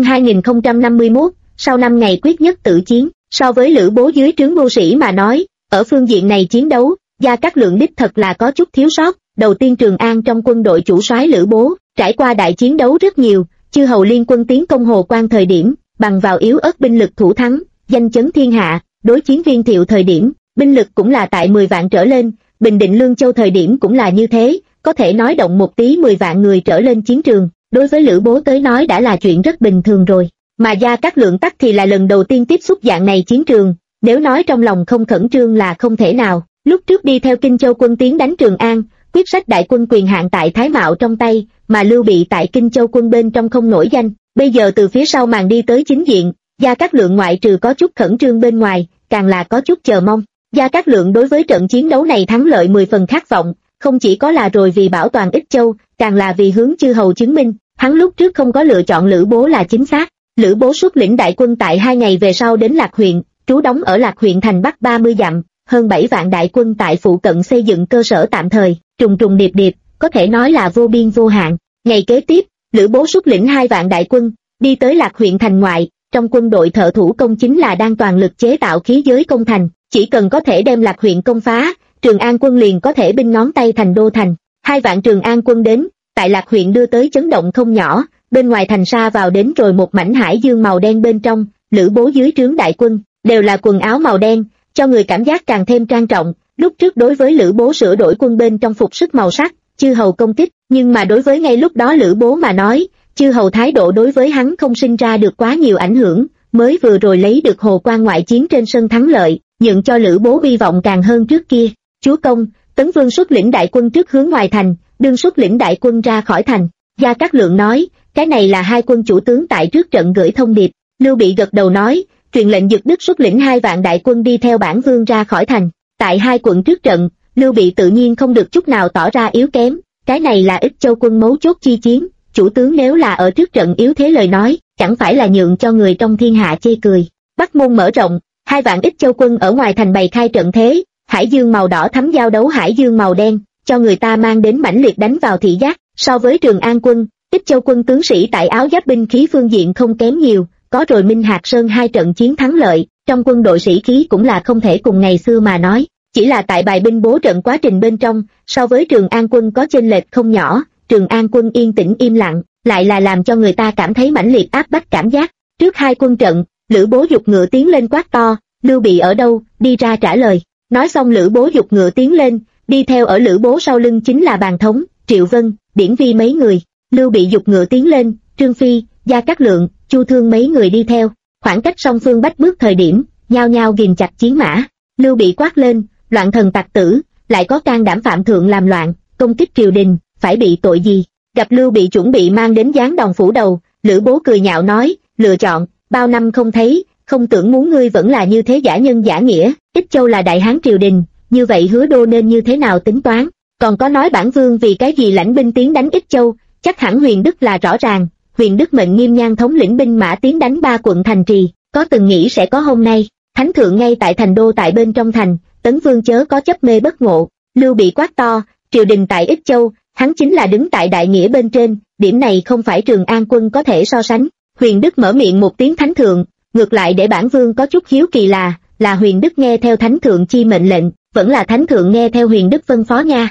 2051, sau 5 ngày quyết nhất tử chiến, so với Lữ Bố dưới trướng mưu sĩ mà nói, ở phương diện này chiến đấu, Gia Cát Lượng đích thật là có chút thiếu sót. Đầu tiên Trường An trong quân đội chủ soái Lữ Bố, trải qua đại chiến đấu rất nhiều, chư hầu liên quân tiến công Hồ Quan thời điểm, bằng vào yếu ớt binh lực thủ thắng, danh chấn thiên hạ, đối chiến Viên Thiệu thời điểm, binh lực cũng là tại 10 vạn trở lên, Bình Định Lương Châu thời điểm cũng là như thế, có thể nói động một tí 10 vạn người trở lên chiến trường, đối với Lữ Bố tới nói đã là chuyện rất bình thường rồi, mà Gia Cát Lượng tắc thì là lần đầu tiên tiếp xúc dạng này chiến trường, nếu nói trong lòng không khẩn trương là không thể nào. Lúc trước đi theo Kinh Châu quân tiến đánh Trường An, quyết sách đại quân quyền hạn tại Thái Mạo trong tay, mà Lưu Bị tại Kinh Châu quân bên trong không nổi danh, bây giờ từ phía sau màn đi tới chính diện, Gia Cát Lượng ngoại trừ có chút khẩn trương bên ngoài, càng là có chút chờ mong. Gia Cát Lượng đối với trận chiến đấu này thắng lợi 10 phần khát vọng, không chỉ có là rồi vì bảo toàn Ích Châu, càng là vì hướng chư hầu chứng minh, hắn lúc trước không có lựa chọn Lữ Bố là chính xác. Lữ Bố xuất lĩnh đại quân tại 2 ngày về sau đến Lạc huyện, trú đóng ở Lạc huyện thành Bắc 30 dặm, hơn 7 vạn đại quân tại phụ cận xây dựng cơ sở tạm thời, trùng trùng điệp điệp, có thể nói là vô biên vô hạn. Ngày kế tiếp, Lữ Bố xuất lĩnh 2 vạn đại quân, đi tới Lạc huyện thành ngoại, trong quân đội thợ thủ công chính là đang toàn lực chế tạo khí giới công thành, chỉ cần có thể đem Lạc huyện công phá, Trường An quân liền có thể binh ngón tay thành đô thành. 2 vạn Trường An quân đến, tại Lạc huyện đưa tới chấn động không nhỏ, bên ngoài thành sa vào đến rồi một mảnh hải dương màu đen bên trong, Lữ Bố dưới trướng đại quân, đều là quần áo màu đen, cho người cảm giác càng thêm trang trọng. Lúc trước đối với Lữ Bố sửa đổi quân bên trong phục sức màu sắc, chư hầu công kích, nhưng mà đối với ngay lúc đó Lữ Bố mà nói, chư hầu thái độ đối với hắn không sinh ra được quá nhiều ảnh hưởng, mới vừa rồi lấy được Hồ Quan ngoại chiến trên sân thắng lợi, nhượng cho Lữ Bố hy vọng càng hơn trước kia. Chúa công, Tấn Vương xuất lĩnh đại quân trước hướng ngoài thành, đương xuất lĩnh đại quân ra khỏi thành. Gia Cát Lượng nói, cái này là 2 quân chủ tướng tại trước trận gửi thông điệp. Lưu Bị gật đầu nói, truyền lệnh Dực Đức xuất lĩnh 2 vạn đại quân đi theo bản vương ra khỏi thành. Tại 2 quận trước trận, Lưu Bị tự nhiên không được chút nào tỏ ra yếu kém, cái này là Ích Châu quân mấu chốt chi chiến, chủ tướng nếu là ở trước trận yếu thế lời nói, chẳng phải là nhượng cho người trong thiên hạ chê cười. Bắc môn mở rộng, 2 vạn Ích Châu quân ở ngoài thành bày khai trận thế, hải dương màu đỏ thắm giao đấu hải dương màu đen, cho người ta mang đến mãnh liệt đánh vào thị giác. So với Trường An quân, Ích Châu quân tướng sĩ tại áo giáp binh khí phương diện không kém nhiều, có rồi Minh Hạc Sơn 2 trận chiến thắng lợi, trong quân đội sĩ khí cũng là không thể cùng ngày xưa mà nói, chỉ là tại bài binh bố trận quá trình bên trong, so với Trường An quân có chênh lệch không nhỏ. Trường An quân yên tĩnh im lặng, lại là làm cho người ta cảm thấy mãnh liệt áp bách cảm giác. Trước 2 quân trận, Lữ Bố giục ngựa tiến lên quát to, Lưu Bị ở đâu, đi ra trả lời. Nói xong Lữ Bố giục ngựa tiến lên, đi theo ở Lữ Bố sau lưng chính là Bàn Thống, Triệu Vân, Điển Vi mấy người. Lưu Bị giục ngựa tiến lên, Trương Phi, Gia Cát Lượng, Chu Thương mấy người đi theo. Khoảng cách song phương bách bước thời điểm, nhao nhao ghìm chặt chiến mã. Lưu Bị quát lên, loạn thần tặc tử, lại có can đảm phạm thượng làm loạn, công kích triều đình, phải bị tội gì? Gặp Lưu Bị chuẩn bị mang đến giáng đòn phủ đầu, Lữ Bố cười nhạo nói, lựa chọn, bao năm không thấy, không tưởng muốn ngươi vẫn là như thế giả nhân giả nghĩa. Ích Châu là đại hán triều đình, như vậy Hứa Đô nên như thế nào tính toán? Còn có nói bản vương vì cái gì lãnh binh tiến đánh Ích Châu, chắc hẳn Huyền Đức là rõ ràng. Huyền Đức mệnh Nghiêm Nhan thống lĩnh binh mã tiến đánh 3 quận thành trì, có từng nghĩ sẽ có hôm nay. Thánh thượng ngay tại thành đô tại bên trong thành, Tấn Vương chớ có chấp mê bất ngộ. Lưu Bị quát to, triều đình tại Ích Châu, hắn chính là đứng tại đại nghĩa bên trên, điểm này không phải Trường An quân có thể so sánh. Huyền Đức mở miệng một tiếng thánh thượng, ngược lại để bản vương có chút hiếu kỳ là Huyền Đức nghe theo thánh thượng chi mệnh lệnh, vẫn là thánh thượng nghe theo Huyền Đức phân phó nha.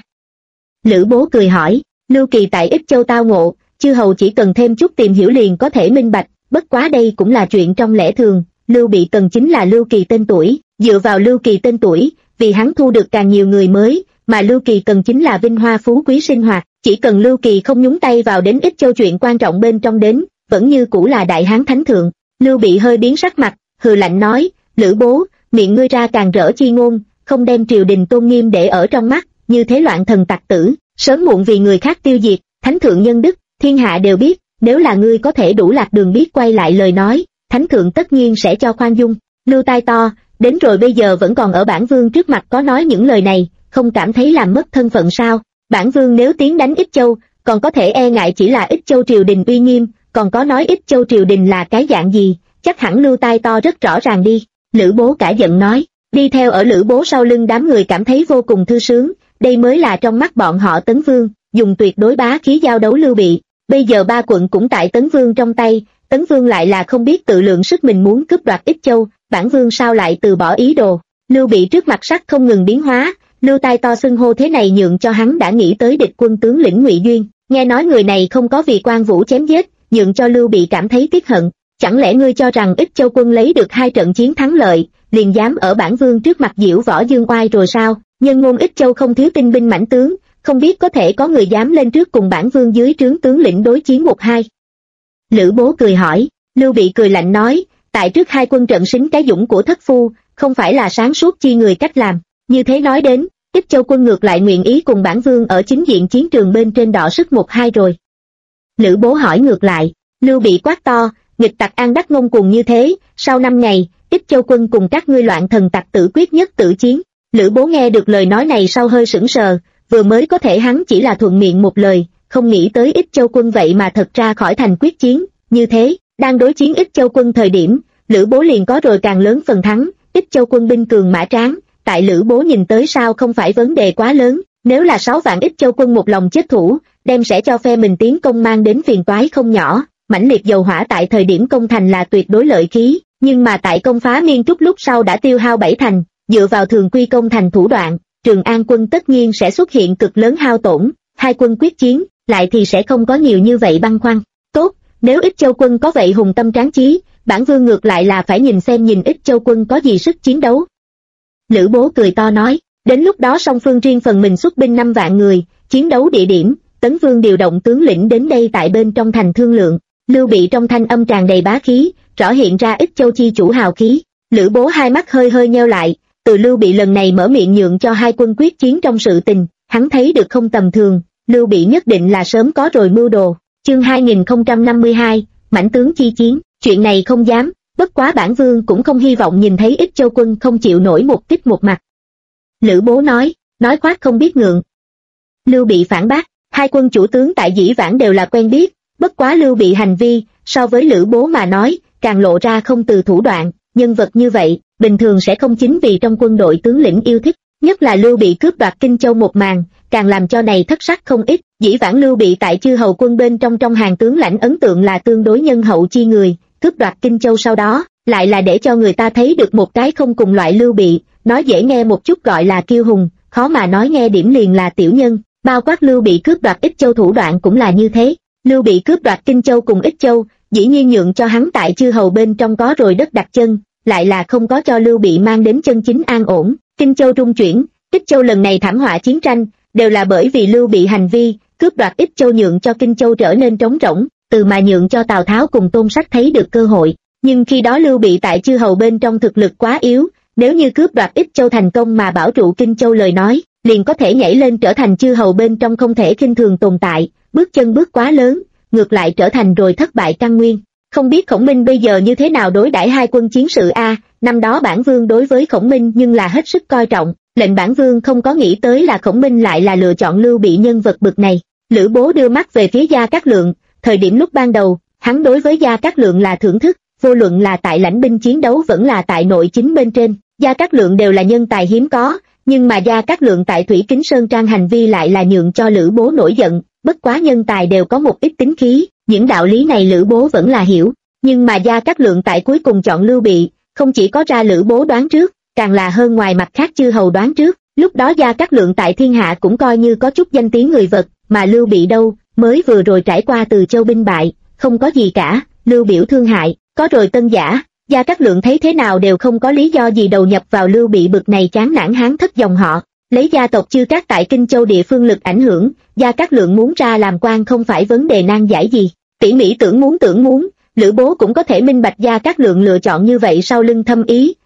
Lữ Bố cười hỏi, Lưu Kỳ tại Ích Châu tao ngộ, chư hầu chỉ cần thêm chút tìm hiểu liền có thể minh bạch, bất quá đây cũng là chuyện trong lẽ thường. Lưu Bị cần chính là Lưu Kỳ tên tuổi, dựa vào Lưu Kỳ tên tuổi, vì hắn thu được càng nhiều người mới, mà Lưu Kỳ cần chính là vinh hoa phú quý sinh hoạt, chỉ cần Lưu Kỳ không nhúng tay vào đến Ích Châu chuyện quan trọng bên trong đến, vẫn như cũ là đại hán thánh thượng. Lưu Bị hơi biến sắc mặt, hừ lạnh nói, Lữ bố, miệng ngươi ra càng rỡ chi ngôn, không đem triều đình tôn nghiêm để ở trong mắt, như thế loạn thần tặc tử, sớm muộn vì người khác tiêu diệt, thánh thượng nhân đức, thiên hạ đều biết, nếu là ngươi có thể đủ lạc đường biết quay lại lời nói, thánh thượng tất nhiên sẽ cho khoan dung. Lưu tai to, đến rồi bây giờ vẫn còn ở bản vương trước mặt có nói những lời này, không cảm thấy làm mất thân phận sao? Bản vương nếu tiến đánh Ích Châu, còn có thể e ngại chỉ là Ích Châu triều đình uy nghiêm, còn có nói Ích Châu triều đình là cái dạng gì, chắc hẳn Lưu tai to rất rõ ràng đi. Lữ bố cả giận nói, đi theo ở Lữ bố sau lưng đám người cảm thấy vô cùng thư sướng, đây mới là trong mắt bọn họ Tấn Vương, dùng tuyệt đối bá khí giao đấu Lưu Bị. Bây giờ ba quận cũng tại Tấn Vương trong tay, Tấn Vương lại là không biết tự lượng sức mình muốn cướp đoạt Ích Châu, bản vương sao lại từ bỏ ý đồ. Lưu Bị trước mặt sắc không ngừng biến hóa, Lưu tai to xưng hô thế này nhượng cho hắn đã nghĩ tới địch quân tướng lĩnh Ngụy Duyên, nghe nói người này không có vì Quan Vũ chém giết, nhượng cho Lưu Bị cảm thấy tiếc hận. Chẳng lẽ ngươi cho rằng Ích Châu quân lấy được 2 trận chiến thắng lợi, liền dám ở bản vương trước mặt diễu võ dương oai rồi sao? Nhân ngôn Ích Châu không thiếu tinh binh mãnh tướng, không biết có thể có người dám lên trước cùng bản vương dưới trướng tướng lĩnh đối chiến 1-2. Lữ bố cười hỏi. Lưu Bị cười lạnh nói, tại trước 2 quân trận xính cái dũng của thất phu, không phải là sáng suốt chi người cách làm. Như thế nói đến, Ích Châu quân ngược lại nguyện ý cùng bản vương ở chính diện chiến trường bên trên đọ sức 1-2 rồi. Lữ bố hỏi ngược lại. Lưu Bị quát to, nghịch tặc An Đắc ngông cuồng như thế, sau 5 ngày, Ích Châu quân cùng các ngươi loạn thần tặc tử quyết nhất tử chiến. Lữ bố nghe được lời nói này sau hơi sững sờ, vừa mới có thể hắn chỉ là thuận miệng một lời, không nghĩ tới Ích Châu quân vậy mà thật ra khỏi thành quyết chiến. Như thế, đang đối chiến Ích Châu quân thời điểm, Lữ bố liền có rồi càng lớn phần thắng. Ích Châu quân binh cường mã tráng, tại Lữ bố nhìn tới sao không phải vấn đề quá lớn, nếu là 6 vạn Ích Châu quân một lòng chết thủ, đem sẽ cho phe mình tiến công mang đến phiền toái không nhỏ. Mãnh liệt dầu hỏa tại thời điểm công thành là tuyệt đối lợi khí, nhưng mà tại công phá Miên Trúc lúc sau đã tiêu hao 7 thành, dựa vào thường quy công thành thủ đoạn, Trường An quân tất nhiên sẽ xuất hiện cực lớn hao tổn, 2 quân quyết chiến, lại thì sẽ không có nhiều như vậy băn khoăn. Tốt, nếu Ích Châu quân có vậy hùng tâm tráng chí, bản vương ngược lại là phải nhìn Ích Châu quân có gì sức chiến đấu. Lữ bố cười to nói, đến lúc đó song phương riêng phần mình xuất binh 5 vạn người, chiến đấu địa điểm, Tấn Vương điều động tướng lĩnh đến đây tại bên trong thành thương lượng. Lưu Bị trong thanh âm tràn đầy bá khí, rõ hiện ra Ích Châu chi chủ hào khí. Lữ bố hai mắt hơi hơi nheo lại, từ Lưu Bị lần này mở miệng nhượng cho 2 quân quyết chiến trong sự tình, hắn thấy được không tầm thường, Lưu Bị nhất định là sớm có rồi mưu đồ. Chương 2052, mãnh tướng chi chiến, chuyện này không dám, bất quá bản vương cũng không hy vọng nhìn thấy Ích Châu quân không chịu nổi một kích một mặt. Lữ bố nói khoác không biết ngượng. Lưu Bị phản bác, 2 quân chủ tướng tại dĩ vãng đều là quen biết, bất quá Lưu Bị hành vi, so với Lữ bố mà nói, càng lộ ra không từ thủ đoạn, nhân vật như vậy, bình thường sẽ không chính vì trong quân đội tướng lĩnh yêu thích, nhất là Lưu Bị cướp đoạt Kinh Châu một màn, càng làm cho này thất sắc không ít. Dĩ vãng Lưu Bị tại chư hầu quân bên trong hàng tướng lãnh ấn tượng là tương đối nhân hậu chi người, cướp đoạt Kinh Châu sau đó, lại là để cho người ta thấy được một cái không cùng loại Lưu Bị, nói dễ nghe một chút gọi là kiêu hùng, khó mà nói nghe điểm liền là tiểu nhân, bao quát Lưu Bị cướp đoạt Ích Châu thủ đoạn cũng là như thế. Lưu Bị cướp đoạt Kinh Châu cùng Ích Châu, dĩ nhiên nhượng cho hắn tại chư hầu bên trong có rồi đất đặt chân, lại là không có cho Lưu Bị mang đến chân chính an ổn. Kinh Châu rung chuyển, Ích Châu lần này thảm họa chiến tranh, đều là bởi vì Lưu Bị hành vi, cướp đoạt Ích Châu nhượng cho Kinh Châu trở nên trống rỗng, từ mà nhượng cho Tào Tháo cùng Tôn Sách thấy được cơ hội. Nhưng khi đó Lưu Bị tại chư hầu bên trong thực lực quá yếu, nếu như cướp đoạt Ích Châu thành công mà bảo trụ Kinh Châu lời nói, liền có thể nhảy lên trở thành chư hầu bên trong không thể khinh thường tồn tại, bước chân bước quá lớn, ngược lại trở thành rồi thất bại căn nguyên. Không biết Khổng Minh bây giờ như thế nào đối đãi 2 quân chiến sự a? Năm đó bản vương đối với Khổng Minh nhưng là hết sức coi trọng, lệnh bản vương không có nghĩ tới là Khổng Minh lại là lựa chọn Lưu Bị nhân vật bực này. Lữ bố đưa mắt về phía Gia Cát Lượng, thời điểm lúc ban đầu, hắn đối với Gia Cát Lượng là thưởng thức, vô luận là tại lãnh binh chiến đấu vẫn là tại nội chính bên trên, Gia Cát Lượng đều là nhân tài hiếm có, nhưng mà Gia Cát Lượng tại Thủy Kính Sơn Trang hành vi lại là nhượng cho Lữ bố nổi giận, bất quá nhân tài đều có một ít tính khí, những đạo lý này Lữ bố vẫn là hiểu, nhưng mà Gia Cát Lượng tại cuối cùng chọn Lưu Bị, không chỉ có ra Lữ bố đoán trước, càng là hơn ngoài mặt khác chư hầu đoán trước, lúc đó Gia Cát Lượng tại thiên hạ cũng coi như có chút danh tiếng người vật, mà Lưu Bị đâu, mới vừa rồi trải qua Từ Châu binh bại, không có gì cả, Lưu biểu thương hại, có rồi tân giả, Gia Cát Lượng thấy thế nào đều không có lý do gì đầu nhập vào Lưu Bị bực này chán nản hán thất dòng họ. Lấy gia tộc Chư Cát tại Kinh Châu địa phương lực ảnh hưởng, Gia Cát Lượng muốn ra làm quan không phải vấn đề nan giải gì. Tỉ mỉ tưởng muốn, Lữ bố cũng có thể minh bạch Gia Cát Lượng lựa chọn như vậy sau lưng thâm ý,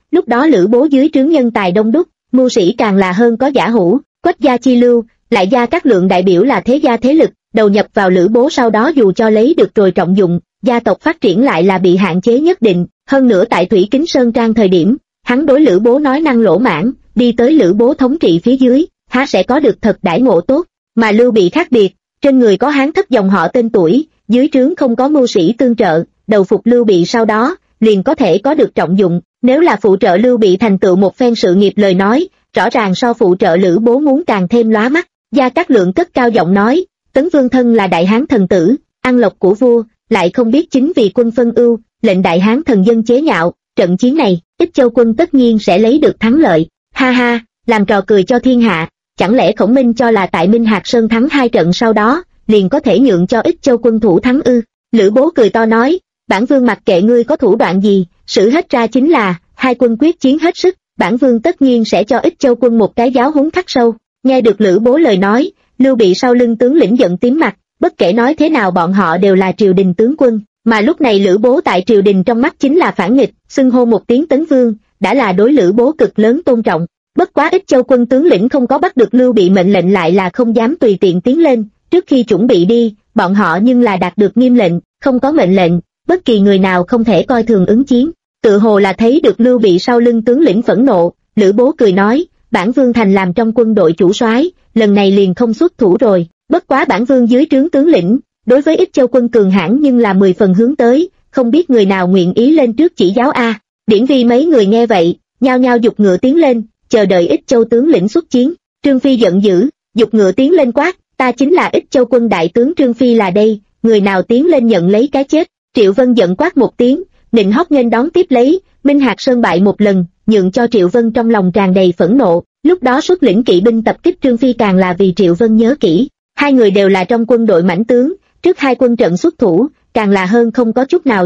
lúc đó Lữ Bố dưới trướng nhân tài đông đúc, mưu sĩ càng là hơn có giả hữu, Quách gia chi lưu, lại Gia Cát Lượng đại biểu là thế gia thế lực, đầu nhập vào Lữ Bố sau đó dù cho lấy được rồi trọng dụng, gia tộc phát triển lại là bị hạn chế nhất định, hơn nữa tại Thủy Kính Sơn Trang thời điểm, hắn đối Lữ Bố nói năng lỗ mãng, đi tới Lữ Bố thống trị phía dưới, há sẽ có được thật đãi ngộ tốt, mà Lưu Bị khác biệt, trên người có Hán thất dòng họ tên tuổi, dưới trướng không có mưu sĩ tương trợ, đầu phục Lưu Bị sau đó, liền có thể có được trọng dụng, nếu là phụ trợ Lưu Bị thành tựu một phen sự nghiệp lời nói, rõ ràng so phụ trợ Lữ Bố muốn càng thêm lóa mắt. Gia Cát Lượng cất cao giọng nói, Tấn Vương thân là đại hán thần tử, ăn lộc của vua, lại không biết chính vì quân phân ưu, lệnh đại hán thần dân chế nhạo, trận chiến này, Ích Châu quân tất nhiên sẽ lấy được thắng lợi. Ha ha, làm trò cười cho thiên hạ, chẳng lẽ Khổng Minh cho là tại Minh Hạc Sơn thắng 2 trận sau đó, liền có thể nhượng cho Ích Châu quân thủ thắng ư? Lữ Bố cười to nói, bản vương mặc kệ ngươi có thủ đoạn gì, sử hết ra chính là, hai quân quyết chiến hết sức, bản vương tất nhiên sẽ cho Ích Châu quân một cái giáo huấn khắc sâu. Nghe được Lữ Bố lời nói, Lưu Bị sau lưng tướng lĩnh giận tím mặt, bất kể nói thế nào bọn họ đều là triều đình tướng quân, mà lúc này Lữ Bố tại triều đình trong mắt chính là phản nghịch, xưng hô một tiếng Tấn Vương, đã là đối Lữ Bố cực lớn tôn trọng. Bất quá Ích Châu quân tướng lĩnh không có bắt được Lưu Bị mệnh lệnh lại là không dám tùy tiện tiến lên, trước khi chuẩn bị đi, bọn họ nhưng là đạt được nghiêm lệnh, không có mệnh lệnh, bất kỳ người nào không thể coi thường ứng chiến. Tự hồ là thấy được Lưu Bị sau lưng tướng lĩnh phẫn nộ, Lữ Bố cười nói, bản vương thành làm trong quân đội chủ soái, lần này liền không xuất thủ rồi, bất quá bản vương dưới trướng tướng lĩnh, đối với Ích Châu quân cường hãn nhưng là 10 phần hướng tới, không biết người nào nguyện ý lên trước chỉ giáo a. Điển Vi mấy người nghe vậy, nhao nhao giục ngựa tiến lên, chờ đợi Ích Châu tướng lĩnh xuất chiến. Trương Phi giận dữ, giục ngựa tiến lên quát, ta chính là Ích Châu quân đại tướng Trương Phi là đây, người nào tiến lên nhận lấy cái chết. Triệu Vân giận quát một tiếng, nịnh hót nghênh đón tiếp lấy, Minh Hạc Sơn bại một lần, nhượng cho Triệu Vân trong lòng tràn đầy phẫn nộ, lúc đó xuất lĩnh kỵ binh tập kích Trương Phi càng là vì Triệu Vân nhớ kỹ, hai người đều là trong quân đội mãnh tướng, trước hai quân trận xuất thủ, càng là hơn không có chút nào